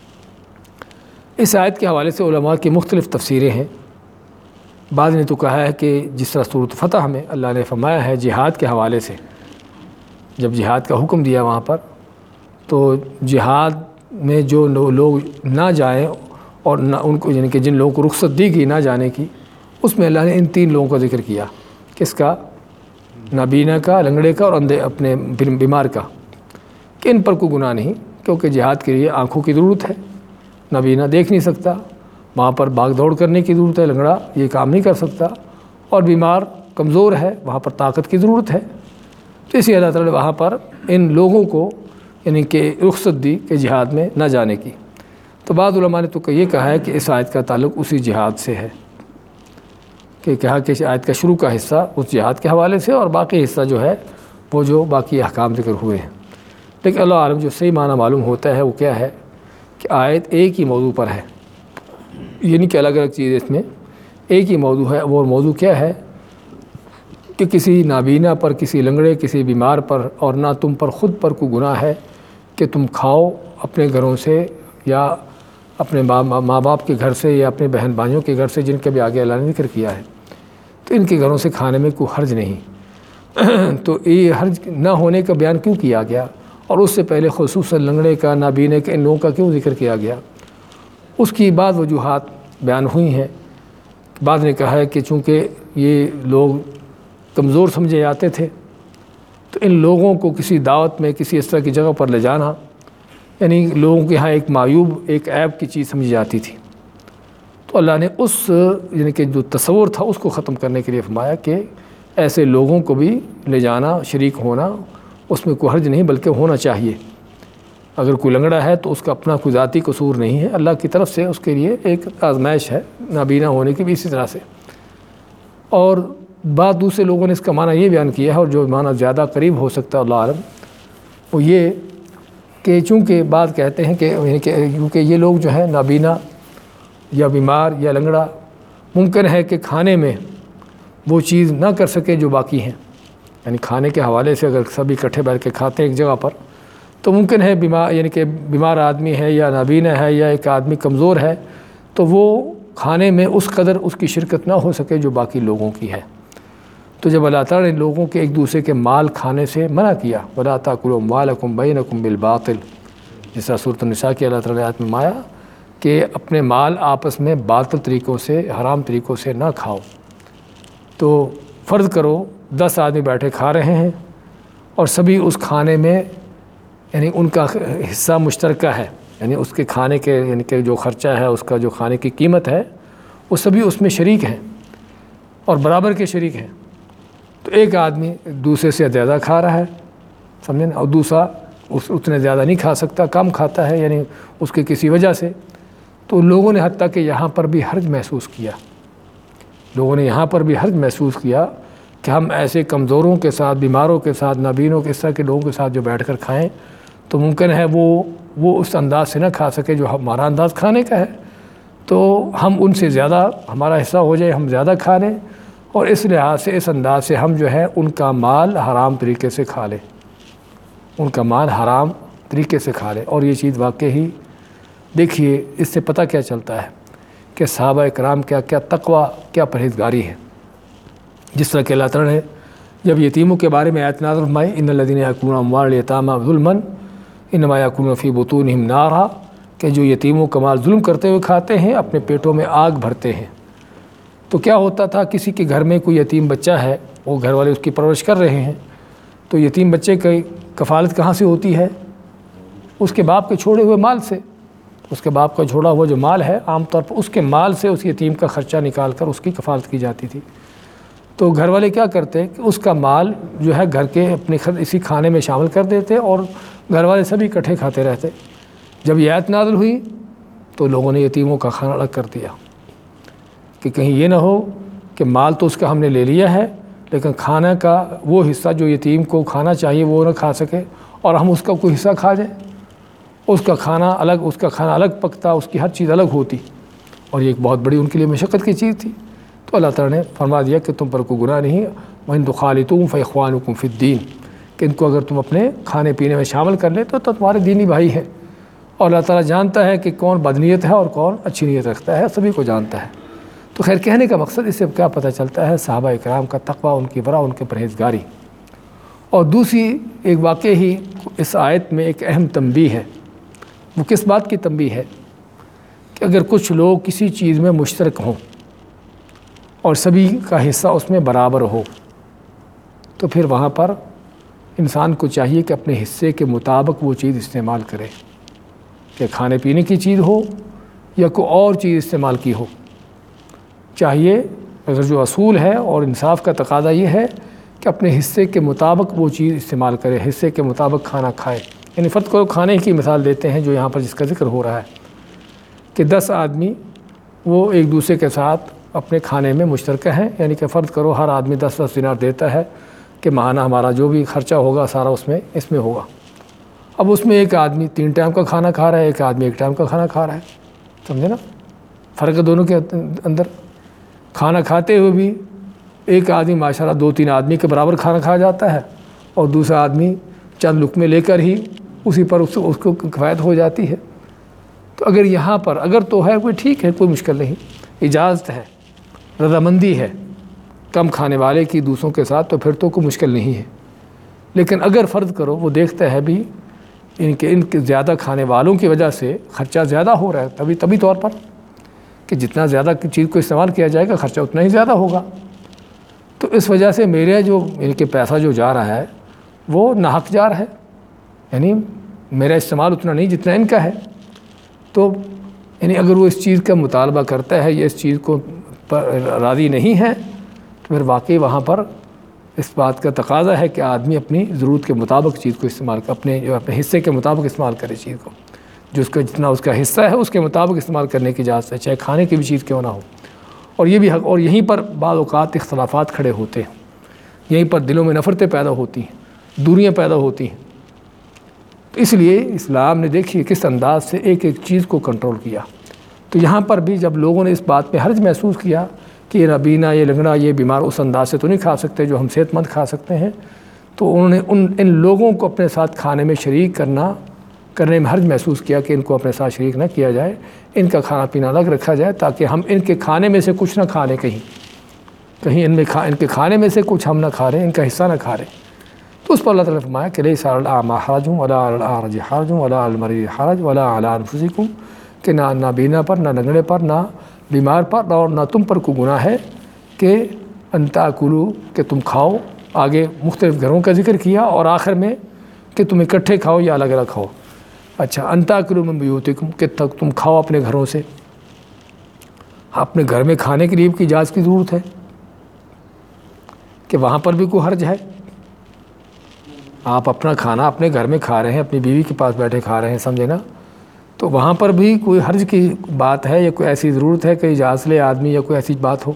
اس آیت کے حوالے سے علماء کی مختلف تفسیریں ہیں۔ بعض نے تو کہا ہے کہ جس طرح سورۃ فتح میں اللہ نے فرمایا ہے جہاد کے حوالے سے، جب جہاد کا حکم دیا وہاں پر، تو جہاد میں جو لوگ نہ جائیں اور نہ ان کو، یعنی کہ جن لوگوں کو رخصت دی گئی نہ جانے کی، اس میں اللہ نے ان تین لوگوں کا ذکر کیا۔ کس کا؟ نابینا کا، لنگڑے کا، اور اندھے اپنے بیمار کا، کہ ان پر کوئی گناہ نہیں، کیونکہ جہاد کے لیے آنکھوں کی ضرورت ہے، نابینا دیکھ نہیں سکتا، وہاں پر بھاگ دوڑ کرنے کی ضرورت ہے، لنگڑا یہ کام نہیں کر سکتا، اور بیمار کمزور ہے، وہاں پر طاقت کی ضرورت ہے، تو اسی اللہ تعالیٰ نے وہاں پر ان لوگوں کو یعنی کہ رخصت دی کہ جہاد میں نہ جانے کی۔ تو بعض علماء نے تو یہ کہا ہے کہ اس آیت کا تعلق اسی جہاد سے ہے، کہ کہا کہ اس آیت کا شروع کا حصہ اس جہاد کے حوالے سے اور باقی حصہ جو ہے وہ جو باقی احکام ذکر ہوئے ہیں۔ لیکن اللہ عالم جو صحیح معنی معلوم ہوتا ہے وہ کیا ہے کہ آیت ایک ہی موضوع پر ہے، یعنی کہ الگ الگ چیز اس میں ایک ہی موضوع ہے۔ وہ موضوع کیا ہے کہ کسی نابینا پر، کسی لنگڑے، کسی بیمار پر اور نہ تم پر خود پر کوئی گناہ ہے کہ تم کھاؤ اپنے گھروں سے یا اپنے ماں باپ کے گھر سے یا اپنے بہن بھائیوں کے گھر سے، جن کے بھی آگے اللہ نے ذکر کیا ہے، تو ان کے گھروں سے کھانے میں کوئی حرج نہیں۔ تو یہ حرج نہ ہونے کا بیان کیوں کیا گیا، اور اس سے پہلے خصوصاً لنگڑے کا، نابینے کا، ان لوگوں کا کیوں ذکر کیا گیا؟ اس کی بعض وجوہات بیان ہوئی ہیں۔ بعض نے کہا ہے کہ چونکہ یہ لوگ کمزور سمجھے جاتے تھے، تو ان لوگوں کو کسی دعوت میں، کسی اس طرح کی جگہ پر لے جانا یعنی لوگوں کے یہاں ایک معیوب، ایک عیب کی چیز سمجھی جاتی تھی۔ تو اللہ نے اس یعنی کہ جو تصور تھا اس کو ختم کرنے کے لیے فرمایا کہ ایسے لوگوں کو بھی لے جانا، شریک ہونا، اس میں کوئی حرج نہیں بلکہ ہونا چاہیے۔ اگر کوئی لنگڑا ہے تو اس کا اپنا کوئی ذاتی قصور نہیں ہے، اللہ کی طرف سے اس کے لیے ایک آزمائش ہے، نابینا ہونے کی بھی اسی طرح سے۔ اور بعض دوسرے لوگوں نے اس کا معنی یہ بیان کیا ہے، اور جو معنی زیادہ قریب ہو سکتا ہے اللہ عالم، وہ یہ کہ چونکہ بعض کہتے ہیں کہ کیونکہ یہ لوگ جو ہے نابینا یا بیمار یا لنگڑا، ممکن ہے کہ کھانے میں وہ چیز نہ کر سکے جو باقی ہیں، یعنی کھانے کے حوالے سے اگر سب اکٹھے بیٹھ کے کھاتے ہیں ایک جگہ پر، تو ممکن ہے یعنی کہ بیمار آدمی ہے یا نابینا ہے یا ایک آدمی کمزور ہے، تو وہ کھانے میں اس قدر اس کی شرکت نہ ہو سکے جو باقی لوگوں کی ہے۔ تو جب اللہ تعالیٰ نے لوگوں کے ایک دوسرے کے مال کھانے سے منع کیا، وَلَا تَأْكُلُوا أَمْوَالَكُمْ بَيْنَكُمْ بِالْبَاطِلِ، جس طرح سورۃ النساء کی اللہ تعالیٰ نے آیت میں مایا کہ اپنے مال آپس میں باطل طریقوں سے، حرام طریقوں سے نہ کھاؤ۔ تو فرض کرو 10 آدمی بیٹھے کھا رہے ہیں اور سبھی اس کھانے میں یعنی ان کا حصہ مشترکہ ہے، یعنی اس کے کھانے کے یعنی کہ جو خرچہ ہے، اس کا جو کھانے کی قیمت ہے، وہ سبھی اس میں شریک ہیں اور برابر کے شریک ہیں۔ تو ایک آدمی دوسرے سے زیادہ کھا رہا ہے، سمجھیں، اور دوسرا اتنے زیادہ نہیں کھا سکتا، کم کھاتا ہے یعنی اس کے کسی وجہ سے۔ تو لوگوں نے حتیٰ کہ یہاں پر بھی حرج محسوس کیا، لوگوں نے یہاں پر بھی حرج محسوس کیا کہ ہم ایسے کمزوروں کے ساتھ، بیماروں کے ساتھ، نابینوں کے، اس طرح کے لوگوں کے ساتھ جو بیٹھ کر کھائیں تو ممکن ہے وہ اس انداز سے نہ کھا سکے جو ہمارا انداز کھانے کا ہے، تو ہم ان سے زیادہ، ہمارا حصہ ہو جائے، ہم زیادہ کھا لیں، اور اس لحاظ سے، اس انداز سے ہم جو ہے ان کا مال حرام طریقے سے کھا لیں، ان کا مال حرام طریقے سے کھا لیں۔ اور یہ چیز واقعی دیکھیے، اس سے پتہ کیا چلتا ہے کہ صحابہ اکرام کیا تقوی، کیا پرہیزگاری ہے۔ جس طرح کہ اللہ تعالیٰ نے جب یتیموں کے بارے میں آیت نازل فرمائی، ان الذین یاکلون اموال الیتامی ظلما انما یاکلون فی بطونہم نارا، کہ جو یتیموں کا مال ظلم کرتے ہوئے کھاتے ہیں اپنے پیٹوں میں آگ بھرتے ہیں۔ تو کیا ہوتا تھا، کسی کے گھر میں کوئی یتیم بچہ ہے، وہ گھر والے اس کی پرورش کر رہے ہیں، تو یتیم بچے کی کفالت کہاں سے ہوتی ہے؟ اس کے باپ کے چھوڑے ہوئے مال سے۔ اس کے باپ کا چھوڑا ہوا جو مال ہے، عام طور پر اس کے مال سے اس یتیم کا خرچہ نکال کر اس کی کفالت کی جاتی تھی۔ تو گھر والے کیا کرتے کہ اس کا مال جو ہے گھر کے اپنے اسی کھانے میں شامل کر دیتے، اور گھر والے سبھی اکٹھے کھاتے رہتے۔ جب یہ آیت نازل ہوئی تو لوگوں نے یتیموں کا کھانا الگ کر دیا کہ کہیں یہ نہ ہو کہ مال تو اس کا ہم نے لے لیا ہے، لیکن کھانا کا وہ حصہ جو یتیم کو کھانا چاہیے وہ نہ کھا سکے، اور ہم اس کا کوئی حصہ کھا جائیں۔ اس کا کھانا الگ پکتا، اس کی ہر چیز الگ ہوتی، اور یہ ایک بہت بڑی ان کے لیے مشقت کی چیز تھی۔ تو اللہ تعالیٰ نے فرما دیا کہ تم پر کوئی گناہ نہیں، وَإِن تُخَالِطُوهُمْ فَإِخْوَانُكُمْ فِي الدِّينِ، کہ ان کو اگر تم اپنے کھانے پینے میں شامل کر لیں تو تمہارے دینی بھائی ہیں۔ اور اللہ تعالیٰ جانتا ہے کہ کون بدنیت ہے اور کون اچھی نیت رکھتا ہے، سبھی کو جانتا ہے۔ تو خیر، کہنے کا مقصد اس سے کیا پتہ چلتا ہے؟ صحابہ اکرام کا تقوی، ان کی ورع، ان کے پرہیزگاری۔ اور دوسری ایک واقعہ ہی اس آیت میں ایک اہم تنبیہ ہے۔ وہ کس بات کی تنبیہ ہے؟ کہ اگر کچھ لوگ کسی چیز میں مشترک ہوں اور سبھی کا حصہ اس میں برابر ہو، تو پھر وہاں پر انسان کو چاہیے کہ اپنے حصے کے مطابق وہ چیز استعمال کرے، کہ کھانے پینے کی چیز ہو یا کوئی اور چیز استعمال کی ہو۔ چاہیے اگر جو اصول ہے اور انصاف کا تقاضا یہ ہے کہ اپنے حصے کے مطابق وہ چیز استعمال کرے، حصے کے مطابق کھانا کھائے۔ یعنی فرض کرو کھانے کی مثال دیتے ہیں جو یہاں پر جس کا ذکر ہو رہا ہے کہ 10 آدمی وہ ایک دوسرے کے ساتھ اپنے کھانے میں مشترکہ ہیں، یعنی کہ فرض کرو ہر آدمی 10 دینار دیتا ہے کہ ماہانہ ہمارا جو بھی خرچہ ہوگا سارا اس میں ہوگا۔ اب اس میں ایک آدمی 3 ٹائم کا کھانا کھا رہا ہے، ایک آدمی 1 ٹائم کا کھانا کھا رہا ہے، سمجھے نا فرق ہے دونوں کے اندر۔ کھانا کھاتے ہوئے بھی ایک آدمی ماشاءاللہ 2-3 آدمی کے برابر کھانا کھا جاتا ہے، اور دوسرا آدمی چند لقمے لے کر ہی اسی پر اس کو کفایت ہو جاتی ہے۔ تو اگر یہاں پر اگر تو ہے کوئی ٹھیک ہے، کوئی مشکل نہیں، اجازت ہے، رضامندی ہے کم کھانے والے کی دوسروں کے ساتھ، تو پھر تو کوئی مشکل نہیں ہے۔ لیکن اگر فرض کرو وہ دیکھتا ہے بھی ان کے زیادہ کھانے والوں کی وجہ سے خرچہ زیادہ ہو رہا ہے، طبی طور پر کہ جتنا زیادہ چیز کو استعمال کیا جائے گا خرچہ اتنا ہی زیادہ ہوگا، تو اس وجہ سے میرے جو ان کے پیسہ جو جا رہا ہے وہ ناحق جا رہا ہے، یعنی میرا استعمال اتنا نہیں جتنا ان کا ہے۔ تو یعنی اگر وہ اس چیز کا مطالبہ کرتا ہے یا اس چیز کو راضی نہیں ہے تو پھر واقعی وہاں پر اس بات کا تقاضا ہے کہ آدمی اپنی ضرورت کے مطابق چیز کو استعمال اپنے حصے کے مطابق استعمال کرے، چیز کو جو اس کا جتنا اس کا حصہ ہے اس کے مطابق استعمال کرنے کی اجازت ہے، چاہے کھانے کی بھی چیز کیوں نہ ہو۔ اور یہ بھی حق، اور یہیں پر بعض اوقات اختلافات کھڑے ہوتے ہیں، یہیں پر دلوں میں نفرتیں پیدا ہوتی ہیں، دوریاں پیدا ہوتی ہیں۔ تو اس لیے اسلام نے دیکھیے کس انداز سے ایک ایک چیز کو کنٹرول کیا۔ تو یہاں پر بھی جب لوگوں نے اس بات پہ حرج محسوس کیا کہ یہ نابینا، یہ لنگڑا، یہ بیمار اس انداز سے تو نہیں کھا سکتے جو ہم صحت مند کھا سکتے ہیں، تو انہوں نے ان لوگوں کو اپنے ساتھ کھانے میں شریک کرنے میں حرج محسوس کیا کہ ان کو اپنے ساتھ شریک نہ کیا جائے، ان کا کھانا پینا الگ رکھا جائے تاکہ ہم ان کے کھانے میں سے کچھ نہ کھا لیں، کہیں ان کے کھانے میں سے کچھ ہم نہ کھا رہے ہیں، ان کا حصہ نہ کھا رہے ہیں۔ تو اس پر اللہ تعالیٰ نے فرمایا کہ لیس علی الاعمی حرج ولا علی الاعرج حرج ولا علی المریض حرج ولا علی انفسکم، کہ نہ نابینا پر، نہ لنگڑے پر، نہ بیمار پر، اور نہ تم پر کوئی گناہ ہے کہ ان تاکلوا، کہ تم کھاؤ۔ آگے مختلف گھروں کا ذکر کیا اور آخر میں کہ تم اکٹھے کھاؤ یا الگ الگ کھاؤ۔ اچھا، ان تاکلوا من بیوتکم، کہ تم کھاؤ اپنے گھروں سے۔ اپنے گھر میں کھانے کے لیے بھی اجازت کی ضرورت ہے کہ وہاں پر بھی کوئی حرج ہے؟ آپ اپنا کھانا اپنے گھر میں کھا رہے ہیں، اپنی بیوی کے پاس بیٹھے کھا رہے ہیں، سمجھے نا، تو وہاں پر بھی کوئی حرج کی بات ہے یا کوئی ایسی ضرورت ہے کہ اجازت لے آدمی یا کوئی ایسی بات ہو؟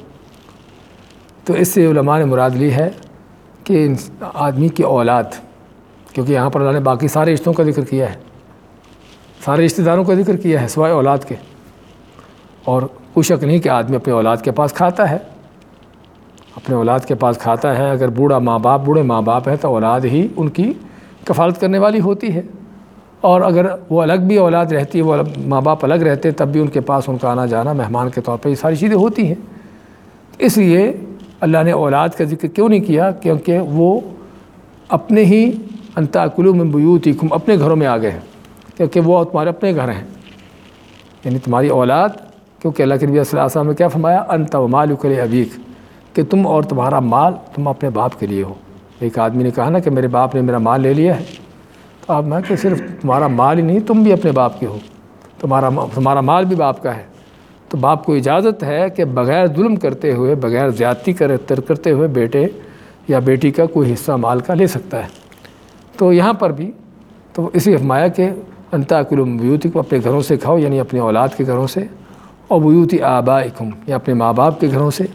تو اس سے علماء نے مراد لی ہے کہ آدمی کی اولاد، کیونکہ یہاں پر اللہ نے باقی سارے رشتوں کا ذکر کیا ہے، سارے رشتہ داروں کا ذکر کیا ہے سوائے اولاد کے، اور کوئی شک نہیں کہ آدمی اپنے اولاد کے پاس کھاتا ہے، اپنے اولاد کے پاس کھاتا ہے۔ اگر بوڑھے ماں باپ ہیں تو اولاد ہی ان کی کفالت کرنے والی ہوتی ہے، اور اگر وہ الگ بھی اولاد رہتی ہے، وہ ماں باپ الگ رہتے تب بھی ان کے پاس ان کا آنا جانا مہمان کے طور پہ یہ ساری چیزیں ہوتی ہیں۔ اس لیے اللہ نے اولاد کا ذکر کیوں نہیں کیا؟ کیونکہ وہ اپنے ہی ان تاکلوا من بیوتکم، اپنے گھروں میں آ گئے ہیں، کیونکہ وہ تمہارے اپنے گھر ہیں، یعنی تمہاری اولاد، کیونکہ اللہ کے نبی صلی اللہ علیہ وسلم نے کیا فرمایا؟ انت ومالک لابیک، کہ تم اور تمہارا مال تم اپنے باپ کے لیے ہو۔ ایک آدمی نے کہا نا کہ میرے باپ نے میرا مال لے لیا ہے، تو آپ میں کہ صرف تمہارا مال ہی نہیں، تم بھی اپنے باپ کے ہو، تمہارا مال بھی باپ کا ہے۔ تو باپ کو اجازت ہے کہ بغیر ظلم کرتے ہوئے، بغیر زیادتی کرتے ہوئے بیٹے یا بیٹی کا کوئی حصہ مال کا لے سکتا ہے۔ تو یہاں پر بھی تو اسی فرمایا کہ ان تاکلوا من بیوتکم، اپنے گھروں سے کھاؤ، یعنی اپنے اولاد کے گھروں سے، اور بیوت آبائکم، یا اپنے ماں باپ کے گھروں سے،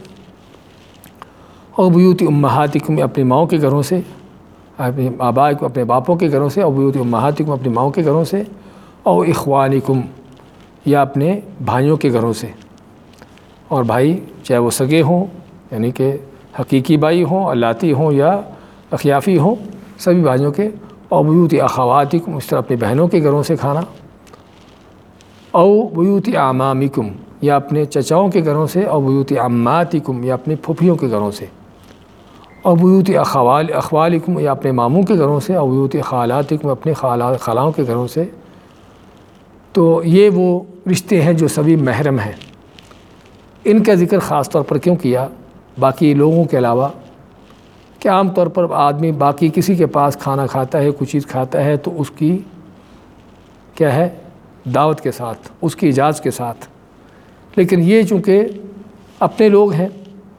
اور بیوت امہاتکم، اپنی ماؤں کے گھروں سے، اپنے آبائکم اپنے باپوں کے گھروں سے، اور بیوت امہاتکم اپنی ماؤں کے گھروں سے، اور اخوانکم، یا اپنے بھائیوں کے گھروں سے۔ اور بھائی چاہے وہ سگے ہوں، یعنی کہ حقیقی بھائی ہوں، الاتی ہوں یا اخیافی ہوں، سبھی بھائیوں کے، اور بیوت اخواتکم، اس طرح اپنی بہنوں کے گھروں سے کھانا، او بیوت اعمامکم، یا اپنے چچاؤں کے گھروں سے، اور بیوت عماتکم، یا اپنی پھوپھیوں کے گھروں سے، اور بیوت اخوالکم، یا اپنے ماموں کے گھروں سے، اور بیوت خالاتکم، اپنے خالاؤں کے گھروں سے۔ تو یہ وہ رشتے ہیں جو سبھی محرم ہیں۔ ان کا ذکر خاص طور پر کیوں کیا باقی لوگوں کے علاوہ؟ کہ عام طور پر آدمی باقی کسی کے پاس کھانا کھاتا ہے، کوئی چیز کھاتا ہے، تو اس کی کیا ہے؟ دعوت کے ساتھ، اس کی اجازت کے ساتھ۔ لیکن یہ چونکہ اپنے لوگ ہیں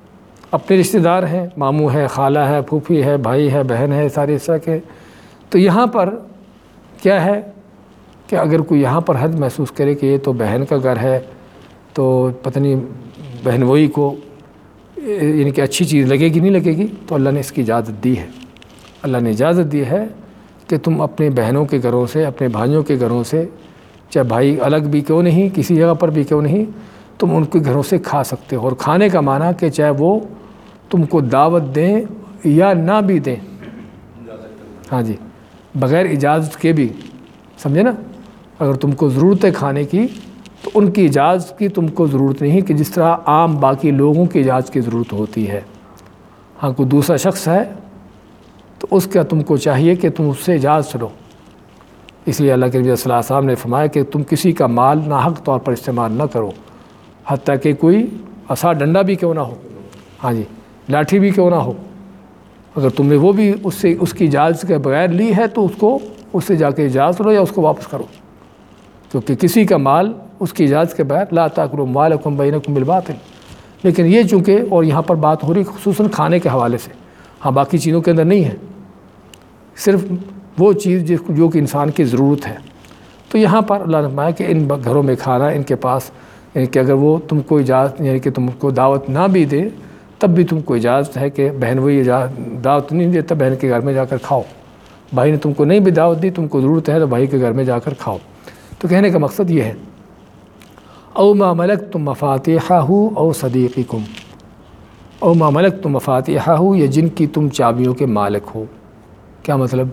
اپنے رشتہ دار ہیں، ماموں ہے، خالہ ہے، پھوپھی ہے، بھائی ہے، بہن ہے، سارے اس طرح کے. تو یہاں پر کیا ہے کہ اگر کوئی یہاں پر حد محسوس کرے کہ یہ تو بہن کا گھر ہے تو پتہ نہیں بہن وہی کو یعنی کہ اچھی چیز لگے گی نہیں لگے گی، تو اللہ نے اس کی اجازت دی ہے. اللہ نے اجازت دی ہے کہ تم اپنے بہنوں کے گھروں سے، اپنے بھائیوں کے گھروں سے، چاہے بھائی الگ بھی کیوں نہیں، کسی جگہ پر بھی کیوں نہیں، تم ان کے گھروں سے کھا سکتے ہو. اور کھانے کا معنی کہ چاہے وہ تم کو دعوت دیں یا نہ بھی دیں، ہاں جی، بغیر اجازت کے بھی، سمجھے نا. اگر تم کو ضرورت ہے کھانے کی تو ان کی اجازت کی تم کو ضرورت نہیں کہ جس طرح عام باقی لوگوں کی اجازت کی ضرورت ہوتی ہے. ہاں کوئی دوسرا شخص ہے تو اس کا تم کو چاہیے کہ تم اس سے اجازت لو. اس لیے اللہ کے نبی صلی اللہ علیہ وسلم نے فرمایا کہ تم کسی کا مال ناحق طور پر استعمال نہ کرو، حتیٰ کہ کوئی عصا ڈنڈا بھی کیوں نہ ہو، ہاں جی، لاٹھی بھی کیوں نہ ہو. اگر تم نے وہ بھی اس کی اجازت کے بغیر لی ہے تو اس سے جا کے اجازت لو یا اس کو واپس کرو، کیونکہ کسی کا مال اس کی اجازت کے بغیر لا تاکلوا مالکم بینکم بالباطل. لیکن یہ چونکہ اور یہاں پر بات ہو رہی خصوصاً کھانے کے حوالے سے، ہاں باقی چیزوں کے اندر نہیں ہے، صرف وہ چیز جو کہ انسان کی ضرورت ہے. تو یہاں پر اللہ نے فرمایا کہ ان گھروں میں کھانا ان کے پاس، یعنی کہ اگر وہ تم کو اجازت یعنی کہ تم کو دعوت نہ بھی دے تب بھی تم کو اجازت ہے کہ بہن وہی دعوت نہیں دیتا بہن کے گھر میں جا کر کھاؤ. بھائی نے تم کو نہیں بھی دعوت دی، تم کو ضرورت ہے تو بھائی کے گھر میں جا کر کھاؤ. تو کہنے کا مقصد یہ ہے او ما ملکتم مفاتیحہ او صدیقکم، او ما ملکتم مفاتیحہ یا جن کی تم چابیوں کے مالک ہو. کیا مطلب؟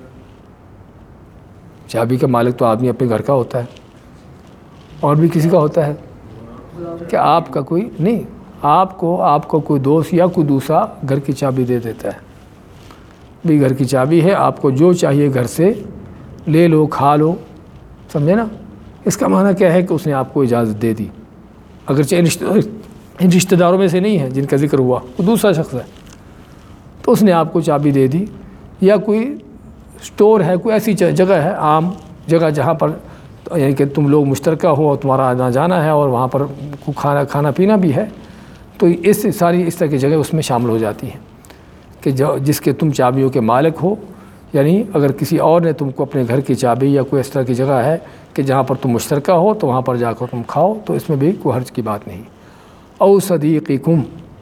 چابی کا مالک تو آدمی اپنے گھر کا ہوتا ہے، اور بھی کسی کا ہوتا ہے کہ آپ کا کوئی نہیں، آپ کو کوئی دوست یا کوئی دوسرا گھر کی چابی دے دیتا ہے. بھی گھر کی چابی ہے، آپ کو جو چاہیے گھر سے لے لو، کھا لو، سمجھے نا. اس کا معنی کیا ہے کہ اس نے آپ کو اجازت دے دی، اگرچہ ان رشتہ داروں میں سے نہیں ہے جن کا ذکر ہوا، وہ دوسرا شخص ہے، تو اس نے آپ کو چابی دے دی. یا کوئی اسٹور ہے، کوئی ایسی جگہ ہے، عام جگہ جہاں پر یعنی کہ تم لوگ مشترکہ ہو اور تمہارا آنا جانا ہے اور وہاں پر کھانا پینا بھی ہے، تو اس طرح کی جگہ اس میں شامل ہو جاتی ہیں کہ جس کے تم چابیوں کے مالک ہو. یعنی اگر کسی اور نے تم کو اپنے گھر کی چابی یا کوئی اس طرح کی جگہ ہے کہ جہاں پر تم مشترکہ ہو تو وہاں پر جا کر تم کھاؤ، تو اس میں بھی کوئی حرج کی بات نہیں. او صدیقکم،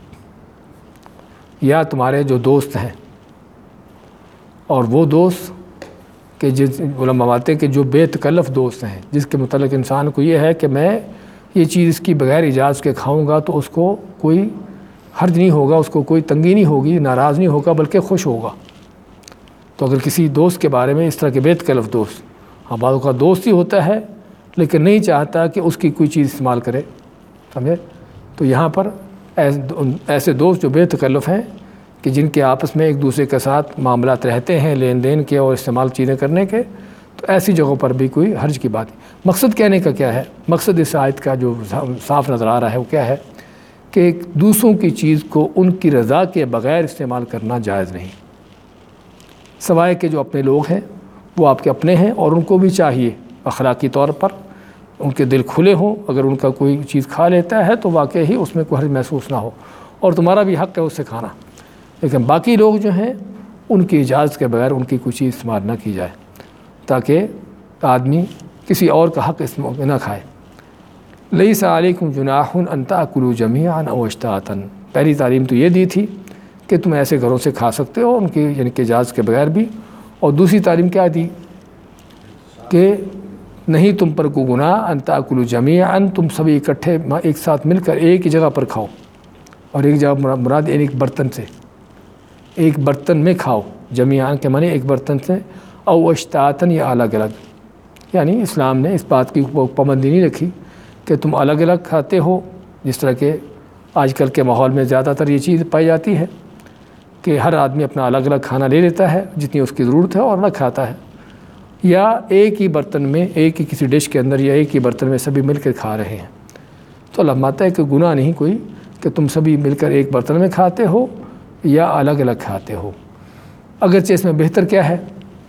یا تمہارے جو دوست ہیں، اور وہ دوست کہ جس علماء مانتے ہیں کہ جو بے تکلف دوست ہیں، جس کے متعلق انسان کو یہ ہے کہ میں یہ چیز اس کی بغیر اجازت کے کھاؤں گا تو اس کو کوئی حرج نہیں ہوگا، اس کو کوئی تنگی نہیں ہوگی، ناراض نہیں ہوگا بلکہ خوش ہوگا. تو اگر کسی دوست کے بارے میں اس طرح کے بے تکلف دوست، ہاں بعض کا دوست ہی ہوتا ہے لیکن نہیں چاہتا کہ اس کی کوئی چیز استعمال کرے، سمجھے. تو یہاں پر ایسے دوست جو بے تکلف ہیں کہ جن کے آپس میں ایک دوسرے کے ساتھ معاملات رہتے ہیں، لین دین کے اور استعمال چیزیں کرنے کے، تو ایسی جگہوں پر بھی کوئی حرج کی بات نہیں. مقصد کہنے کا کیا ہے؟ مقصد اس آیت کا جو صاف نظر آ رہا ہے وہ کیا ہے کہ دوسروں کی چیز کو ان کی رضا کے بغیر استعمال کرنا جائز نہیں، سوائے کہ جو اپنے لوگ ہیں وہ آپ کے اپنے ہیں اور ان کو بھی چاہیے اخلاقی طور پر ان کے دل کھلے ہوں. اگر ان کا کوئی چیز کھا لیتا ہے تو واقعی ہی اس میں کوئی حرج محسوس نہ ہو اور تمہارا بھی حق ہے اس سے کھانا. لیکن باقی لوگ جو ہیں ان کی اجازت کے بغیر ان کی کوئی چیز استعمال نہ کی جائے تاکہ آدمی کسی اور کا حق استعمال نہ کھائے. لیس علیکم جناح ان تاکلوا جمیعا او اشتاتا، پہلی تعلیم تو یہ دی تھی کہ تم ایسے گھروں سے کھا سکتے ہو ان کی یعنی کہ اجازت کے بغیر بھی. اور دوسری تعلیم کیا دی کہ نہیں تم پر کو گناہ ان تاکلوا جمیعا، تم سبھی اکٹھے ایک ساتھ مل کر ایک ہی جگہ پر کھاؤ. اور ایک جگہ مراد ایک برتن سے، ایک برتن میں کھاؤ، جمیعا کے معنی ایک برتن سے، او اشتاتن یا الگ الگ. یعنی اسلام نے اس بات کی پابندی نہیں رکھی کہ تم الگ الگ کھاتے ہو، جس طرح کہ آج کل کے ماحول میں زیادہ تر یہ چیز پائی جاتی ہے کہ ہر آدمی اپنا الگ الگ کھانا لے لیتا ہے جتنی اس کی ضرورت ہے اور الگ کھاتا ہے، یا ایک ہی برتن میں ایک ہی کسی ڈش کے اندر یا ایک ہی برتن میں سبھی مل کر کھا رہے ہیں. تو اللہ مانتا ہے کہ گناہ نہیں کوئی کہ تم سبھی مل کر ایک برتن میں کھاتے ہو یا الگ الگ کھاتے ہو. اگرچہ اس میں بہتر کیا ہے؟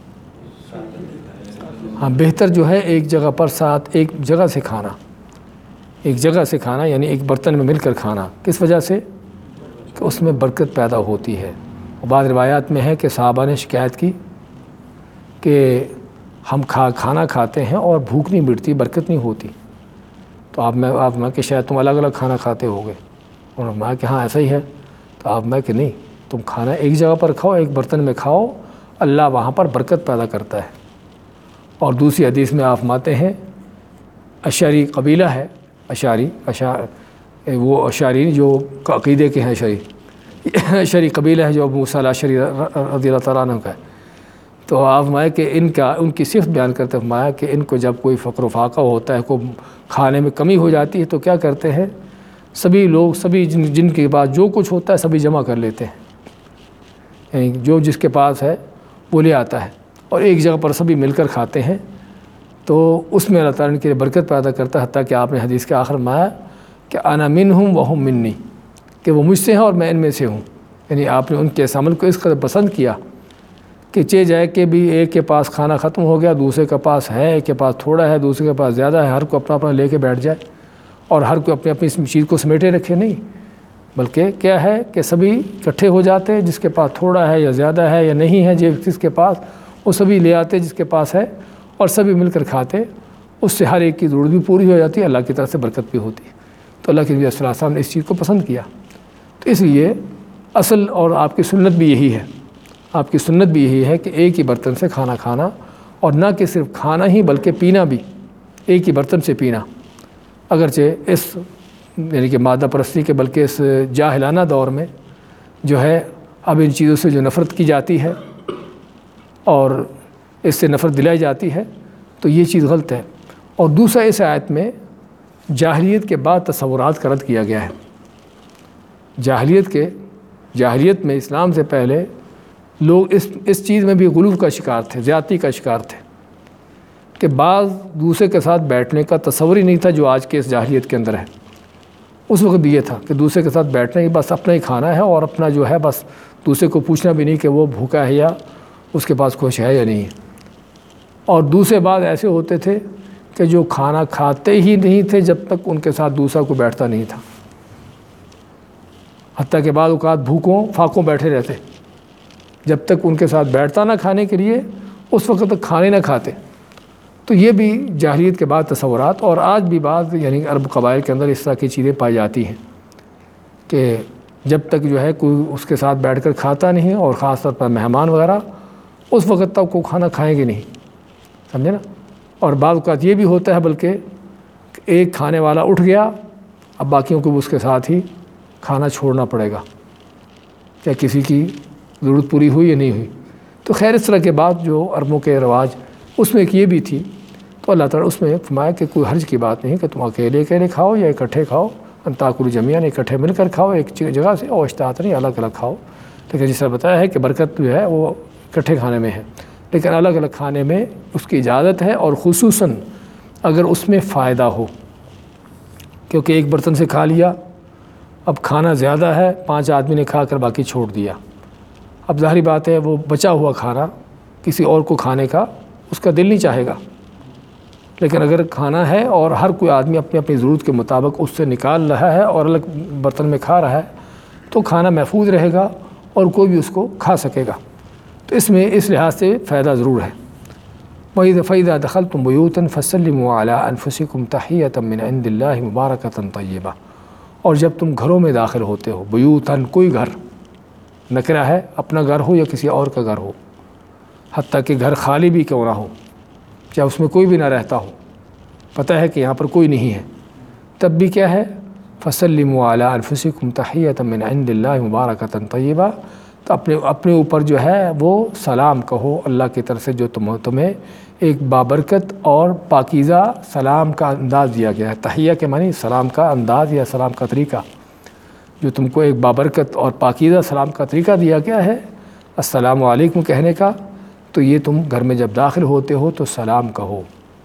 ہاں بہتر جو ہے ایک جگہ پر ساتھ ایک جگہ سے کھانا، ایک جگہ سے کھانا یعنی ایک برتن میں مل کر کھانا. کس وجہ سے؟ کہ اس میں برکت پیدا ہوتی ہے۔ بعض روایات میں ہے کہ صحابہ نے شکایت کی کہ ہم کھانا کھاتے ہیں اور بھوک نہیں مٹتی، برکت نہیں ہوتی، تو آپ میں کہ شاید تم الگ الگ کھانا کھاتے ہوگے، اور میں کہ ہاں ایسا ہی ہے۔ تو آپ میں کہ نہیں، تم کھانا ایک جگہ پر کھاؤ، ایک برتن میں کھاؤ، اللہ وہاں پر برکت پیدا کرتا ہے۔ اور دوسری حدیث میں آپ فرماتے ہیں، اشعری قبیلہ ہے، وہ اشعری جو عقیدے کے ہیں، اشعری قبیلہ ہے جو ابو موسیٰ الاشعری رضی اللہ تعالیٰ عنہ کا ہے۔ تو آپ فرمایا کہ ان کی صفت بیان کرتے فرمایا کہ ان کو جب کوئی فقر و فاقہ ہوتا ہے، کوئی کھانے میں کمی ہو جاتی ہے، تو کیا کرتے ہیں، سبھی لوگ جن کے پاس جو کچھ ہوتا ہے سبھی جمع کر لیتے ہیں، یعنی جو جس کے پاس ہے وہ لے آتا ہے اور ایک جگہ پر سبھی مل کر کھاتے ہیں، تو اس میں اللہ تعالیٰ کے لیے برکت پیدا کرتا ہے۔ حتیٰ کہ آپ نے حدیث کے آخر میں آیا کہ انا منہم وہم منی، کہ وہ مجھ سے ہیں اور میں ان میں سے ہوں، یعنی آپ نے ان کے اس عمل کو اس قدر پسند کیا کہ چہ جائے کہ بھی ایک کے پاس کھانا ختم ہو گیا، دوسرے کے پاس ہے، ایک کے پاس تھوڑا ہے، دوسرے کے پاس زیادہ ہے، ہر کو اپنا اپنا لے کے بیٹھ جائے اور ہر کوئی اپنی اپنی چیز کو سمیٹے رکھے، نہیں، بلکہ کیا ہے کہ سبھی اکٹھے ہو جاتے، جس کے پاس تھوڑا ہے یا زیادہ ہے یا نہیں ہے، جس کے پاس وہ سبھی لے آتے جس کے پاس ہے، اور سبھی مل کر کھاتے، اس سے ہر ایک کی ضرورت بھی پوری ہو جاتی ہے، اللہ کی طرف سے برکت بھی ہوتی ہے۔ تو اللہ کے نبی صلی اللہ علیہ وسلم نے اس چیز کو پسند کیا، تو اس لیے اصل اور آپ کی سنت بھی یہی ہے، آپ کی سنت بھی یہی ہے کہ ایک ہی برتن سے کھانا کھانا، اور نہ کہ صرف کھانا ہی بلکہ پینا بھی ایک ہی برتن سے پینا۔ اگرچہ اس یعنی کہ مادہ پرستی کے بلکہ اس جاہلانہ دور میں جو ہے اب ان چیزوں سے جو نفرت کی جاتی ہے اور اس سے نفرت دلائی جاتی ہے، تو یہ چیز غلط ہے۔ اور دوسرا، اس آیت میں جاہلیت کے بعد تصورات کا رد کیا گیا ہے۔ جاہلیت میں اسلام سے پہلے لوگ اس چیز میں بھی غلو کا شکار تھے، زیادتی کا شکار تھے، کہ بعض دوسرے کے ساتھ بیٹھنے کا تصور ہی نہیں تھا جو آج کے اس جاہلیت کے اندر ہے۔ اس وقت بھی یہ تھا کہ دوسرے کے ساتھ بیٹھنے کی بس اپنا ہی کھانا ہے، اور اپنا جو ہے بس دوسرے کو پوچھنا بھی نہیں کہ وہ بھوکا ہے یا اس کے پاس کچھ ہے یا نہیں ہے۔ اور دوسرے بعض ایسے ہوتے تھے کہ جو کھانا کھاتے ہی نہیں تھے جب تک ان کے ساتھ دوسرا کو بیٹھتا نہیں تھا، حتیٰ کہ بعض اوقات بھوکوں فاقوں بیٹھے رہتے، جب تک ان کے ساتھ بیٹھتا نہ کھانے کے لیے اس وقت تک کھانے نہ کھاتے۔ تو یہ بھی جاہلیت کے بعد تصورات، اور آج بھی بعض یعنی عرب قبائل کے اندر اس طرح کی چیزیں پائی جاتی ہیں کہ جب تک جو ہے کوئی اس کے ساتھ بیٹھ کر کھاتا نہیں، اور خاص طور پر مہمان وغیرہ، اس وقت تک وہ کھانا کھائیں گے نہیں، سمجھے نا۔ اور بعض اوقات یہ بھی ہوتا ہے بلکہ ایک کھانے والا اٹھ گیا، اب باقیوں کو بھی اس کے ساتھ ہی کھانا چھوڑنا پڑے گا، کیا کسی کی ضرورت پوری ہوئی یا نہیں ہوئی۔ تو خیر اس طرح کے بعد جو عربوں کے رواج، اس میں ایک یہ بھی تھی، تو اللہ تعالیٰ اس میں فرمایا کہ کوئی حرج کی بات نہیں کہ تم اکیلے کھاؤ یا اکٹھے کھاؤ، ان تاکلوا جميعا، اکٹھے مل کر کھاؤ ایک جگہ سے، اور اشتاتا نہیں الگ الگ کھاؤ۔ لیکن جس طرح بتایا ہے کہ برکت جو ہے وہ اکٹھے کھانے میں ہے، لیکن الگ الگ کھانے میں اس کی اجازت ہے، اور خصوصاً اگر اس میں فائدہ ہو، کیونکہ ایک برتن سے کھا لیا، اب کھانا زیادہ ہے، 5 آدمی نے کھا کر باقی چھوڑ دیا، اب ظاہری بات ہے وہ بچا ہوا کھانا کسی اور کو کھانے کا اس کا دل نہیں چاہے گا۔ لیکن اگر کھانا ہے اور ہر کوئی آدمی اپنی اپنی ضرورت کے مطابق اس سے نکال رہا ہے اور الگ برتن میں کھا رہا ہے، تو کھانا محفوظ رہے گا اور کوئی بھی اس کو کھا سکے گا۔ تو اس میں اس لحاظ سے فائدہ ضرور ہے۔ فَإِذَا دَخَلْتُمْ بُيُوتًا فَسَلِّمُوا عَلَىٰ أَنفُسِكُمْ تَحِيَّةً مِّنْ عِندِ اللَّهِ مُبَارَكَةً طَيِّبَةً، اور جب تم گھروں میں داخل ہوتے ہو، بیوتاً کوئی گھر، نکرہ ہے، اپنا گھر ہو یا کسی اور کا گھر ہو، حتیٰ کہ گھر خالی بھی کیوں نہ ہو، چاہے اس میں کوئی بھی نہ رہتا ہو، پتہ ہے کہ یہاں پر کوئی نہیں ہے، تب بھی کیا ہے، فَسَلِّمُوا عَلَىٰ أَنفُسِكُمْ تَحِيَّةً مِّنْ عِندِ اللَّهِ مُبَارَكَةً طَيِّبَةً، تو اپنے اوپر جو ہے وہ سلام کہو اللہ کی طرف سے جو تمہیں ایک بابرکت اور پاکیزہ سلام کا انداز دیا گیا ہے۔ تحیہ کے معنی سلام کا انداز یا سلام کا طریقہ، جو تم کو ایک بابرکت اور پاکیزہ سلام کا طریقہ دیا گیا ہے السلام علیکم کہنے کا، تو یہ تم گھر میں جب داخل ہوتے ہو تو سلام کہو۔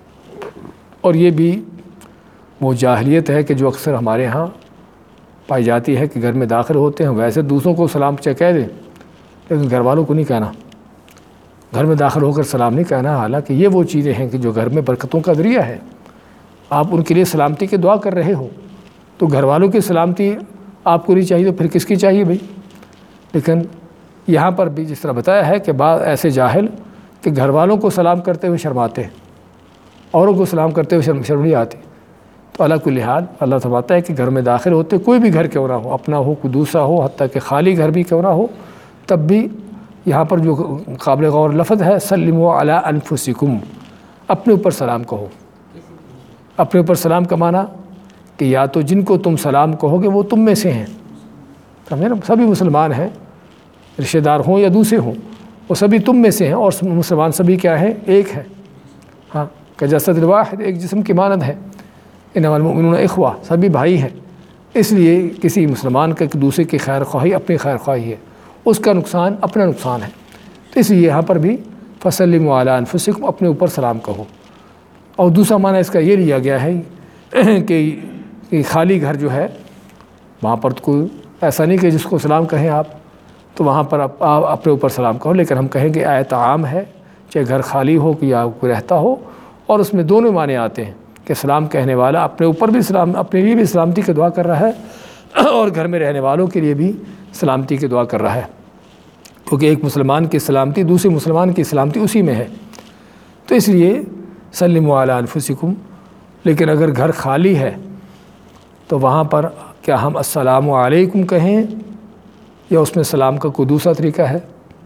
اور یہ بھی وہ جاہلیت ہے کہ جو اکثر ہمارے ہاں پائی جاتی ہے کہ گھر میں داخل ہوتے ہیں، ویسے دوسروں کو سلام کہہ دیں لیکن گھر والوں کو نہیں کہنا، گھر میں داخل ہو کر سلام نہیں کہنا، حالانکہ یہ وہ چیزیں ہیں کہ جو گھر میں برکتوں کا ذریعہ ہے، آپ ان کے لیے سلامتی کی دعا کر رہے ہو، تو گھر والوں کی سلامتی آپ کو نہیں چاہیے تو پھر کس کی چاہیے بھائی؟ لیکن یہاں پر بھی جس طرح بتایا ہے کہ بعض ایسے جاہل کہ گھر والوں کو سلام کرتے ہوئے شرماتے ہیں، اوروں کو سلام کرتے ہوئے شرم نہیں آتی، تو اللہ کل حال اللہ فرماتا ہے کہ گھر میں داخل ہوتے کوئی بھی گھر کیوں نہ ہو، اپنا ہو کوئی دوسرا ہو، حتیٰ کہ خالی گھر بھی کیوں نہ ہو، تب بھی یہاں پر جو قابل غور لفظ ہے سلموا علی انفسکم، اپنے اوپر سلام کہو۔ اپنے اوپر سلام کا معنی کہ یا تو جن کو تم سلام کہو گے وہ تم میں سے ہیں، سمجھے نا، سبھی مسلمان ہیں، رشتہ دار ہوں یا دوسرے ہوں، وہ سبھی تم میں سے ہیں، اور مسلمان سبھی کیا ہیں؟ ایک ہے، ہاں، کہ جسد الواحد، ایک جسم کی مانند ہے، انما المؤمنون اخوہ، سبھی بھائی ہیں۔ اس لیے کسی مسلمان کا ایک دوسرے کی خیر خواہی اپنی خیر خواہی ہے، اس کا نقصان اپنا نقصان ہے، تو اس لیے یہاں پر بھی فسلموا علی انفسکم، اپنے اوپر سلام کہو۔ اور دوسرا معنی اس کا یہ لیا گیا ہے کہ خالی گھر جو ہے وہاں پر تو کوئی ایسا نہیں کہ جس کو سلام کہیں آپ، تو وہاں پر آپ اپنے اوپر سلام کہو، لیکن ہم کہیں گے آیت عام ہے، چاہے گھر خالی ہو کہ یا کوئی رہتا ہو، اور اس میں دونوں معنی آتے ہیں کہ سلام کہنے والا اپنے اوپر بھی سلام، اپنے لیے بھی سلامتی کی دعا کر رہا ہے، اور گھر میں رہنے والوں کے لیے بھی سلامتی کی دعا کر رہا ہے، کیونکہ ایک مسلمان کی سلامتی دوسرے مسلمان کی سلامتی اسی میں ہے، تو اس لیے سلموا علی انفسکم۔ لیکن اگر گھر خالی ہے تو وہاں پر کیا ہم السلام علیکم کہیں یا اس میں سلام کا کوئی دوسرا طریقہ ہے؟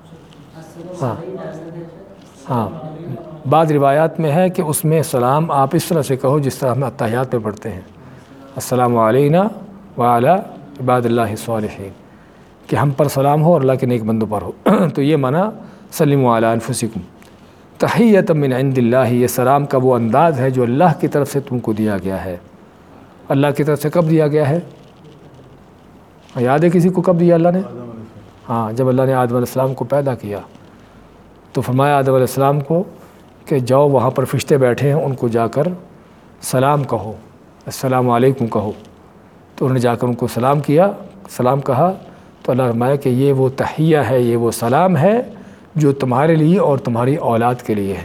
ہاں، بعض روایات میں ہے کہ اس میں سلام آپ اس طرح سے کہو جس طرح ہم اتحیات میں پڑھتے ہیں، السلام علینا وعلی عباد اللہ الصالحین، کہ ہم پر سلام ہو اور اللہ کے نیک بندوں پر ہو، تو یہ معنی سلموا علی انفسکم۔ تحیۃ من عند اللہ، یہ سلام کا وہ انداز ہے جو اللہ کی طرف سے تم کو دیا گیا ہے۔ اللہ کی طرف سے کب دیا گیا ہے؟ یاد ہے کسی کو کب دیا اللہ نے؟ ہاں، جب اللہ نے آدم علیہ السلام کو پیدا کیا تو فرمایا آدم علیہ السلام کو کہ جاؤ وہاں پر فرشتے بیٹھے ہیں، ان کو جا کر سلام کہو، السلام علیکم کہو، تو انہوں نے جا کر ان کو سلام کیا، سلام کہا، تو اللہ فرمایا کہ یہ وہ تحیہ ہے، یہ وہ سلام ہے جو تمہارے لیے اور تمہاری اولاد کے لیے ہے۔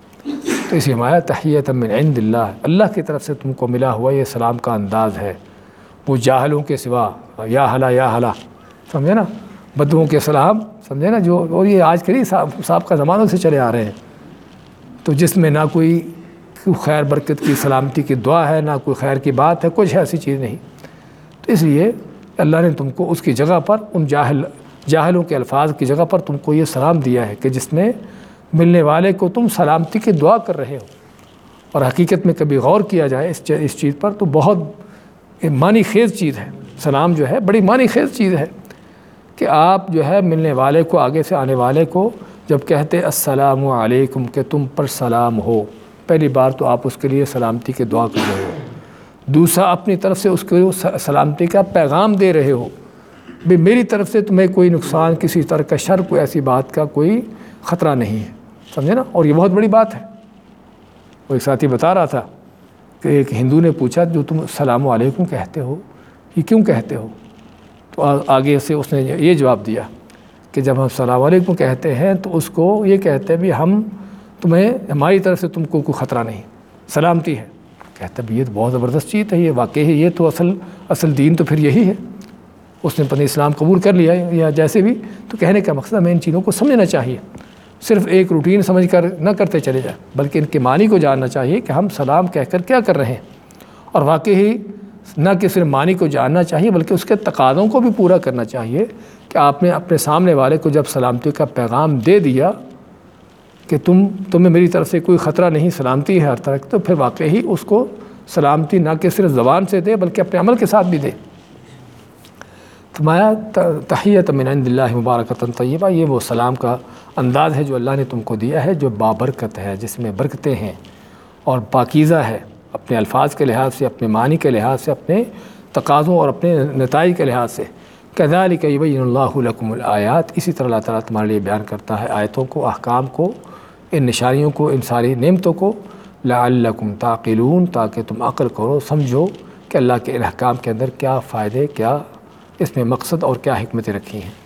تو اسی فرمایا تحیۃ من عند اللہ، اللہ کی طرف سے تم کو ملا ہوا یہ سلام کا انداز ہے، وہ جاہلوں کے سوا، یا ہلا یا ہلا، سمجھے نا، بدوؤں کے سلام، سمجھے نا، جو اور یہ آج کل صاحب کا زمانوں سے چلے آ رہے ہیں، تو جس میں نہ کوئی خیر برکت کی سلامتی کی دعا ہے، نہ کوئی خیر کی بات ہے، کچھ ایسی چیز نہیں، تو اس لیے اللہ نے تم کو اس کی جگہ پر ان جاہلوں کے الفاظ کی جگہ پر تم کو یہ سلام دیا ہے کہ جس میں ملنے والے کو تم سلامتی کی دعا کر رہے ہو۔ اور حقیقت میں کبھی غور کیا جائے اس چیز پر تو بہت معنی خیز چیز ہے، سلام جو ہے بڑی معنی خیز چیز ہے، کہ آپ جو ہے ملنے والے کو، آگے سے آنے والے کو جب کہتے السلام علیکم کہ تم پر سلام ہو، پہلی بار تو آپ اس کے لیے سلامتی کی دعا کر رہے ہو، دوسرا اپنی طرف سے اس کو سلامتی کا پیغام دے رہے ہو، بھی میری طرف سے تمہیں کوئی نقصان، کسی طرح کا شر، کوئی ایسی بات کا کوئی خطرہ نہیں ہے، سمجھے نا، اور یہ بہت بڑی بات ہے۔ وہ ایک ساتھی بتا رہا تھا کہ ایک ہندو نے پوچھا جو تم السلام علیکم کہتے ہو یہ کیوں کہتے ہو؟ تو آگے سے اس نے یہ جواب دیا کہ جب ہم السلام علیکم کہتے ہیں تو اس کو یہ کہتے ہیں بھی ہم تمہیں، ہماری طرف سے تم کو کوئی خطرہ نہیں، سلامتی ہے۔ کہتا ہے یہ تو بہت زبردست چیز ہے، یہ واقعی ہے، یہ تو اصل دین تو پھر یہی ہے۔ اس نے اپنے اسلام قبول کر لیا یا جیسے بھی، تو کہنے کا مقصد ہمیں ان چیزوں کو سمجھنا چاہیے، صرف ایک روٹین سمجھ کر نہ کرتے چلے جائیں، بلکہ ان کے معنی کو جاننا چاہیے کہ ہم سلام کہہ کر کیا کر رہے ہیں، اور واقعی نہ کہ صرف معنی کو جاننا چاہیے بلکہ اس کے تقاضوں کو بھی پورا کرنا چاہیے، کہ آپ نے اپنے سامنے والے کو جب سلامتی کا پیغام دے دیا کہ تمہیں میری طرف سے کوئی خطرہ نہیں، سلامتی ہے ہر طرح، تو پھر واقعی اس کو سلامتی نہ کہ صرف زبان سے دے بلکہ اپنے عمل کے ساتھ بھی دے۔ فرمایا تحیۃ من عند اللہ مبارکۃ طیبہ، یہ وہ سلام کا انداز ہے جو اللہ نے تم کو دیا ہے، جو بابرکت ہے، جس میں برکتیں ہیں اور پاکیزہ ہے، اپنے الفاظ کے لحاظ سے، اپنے معنی کے لحاظ سے، اپنے تقاضوں اور اپنے نتائج کے لحاظ سے۔ کذالک یبین اللہ لکم الآیات، اسی طرح اللہ تعالیٰ تمہارے لیے بیان کرتا ہے آیتوں کو، احکام کو، ان نشانیوں کو، ان ساری نعمتوں کو، لعلکم تعقلون، تاکہ تم عقل کرو، سمجھو کہ اللہ کے ان احکام کے اندر کیا فائدے، کیا اس میں مقصد اور کیا حکمتیں رکھی ہیں۔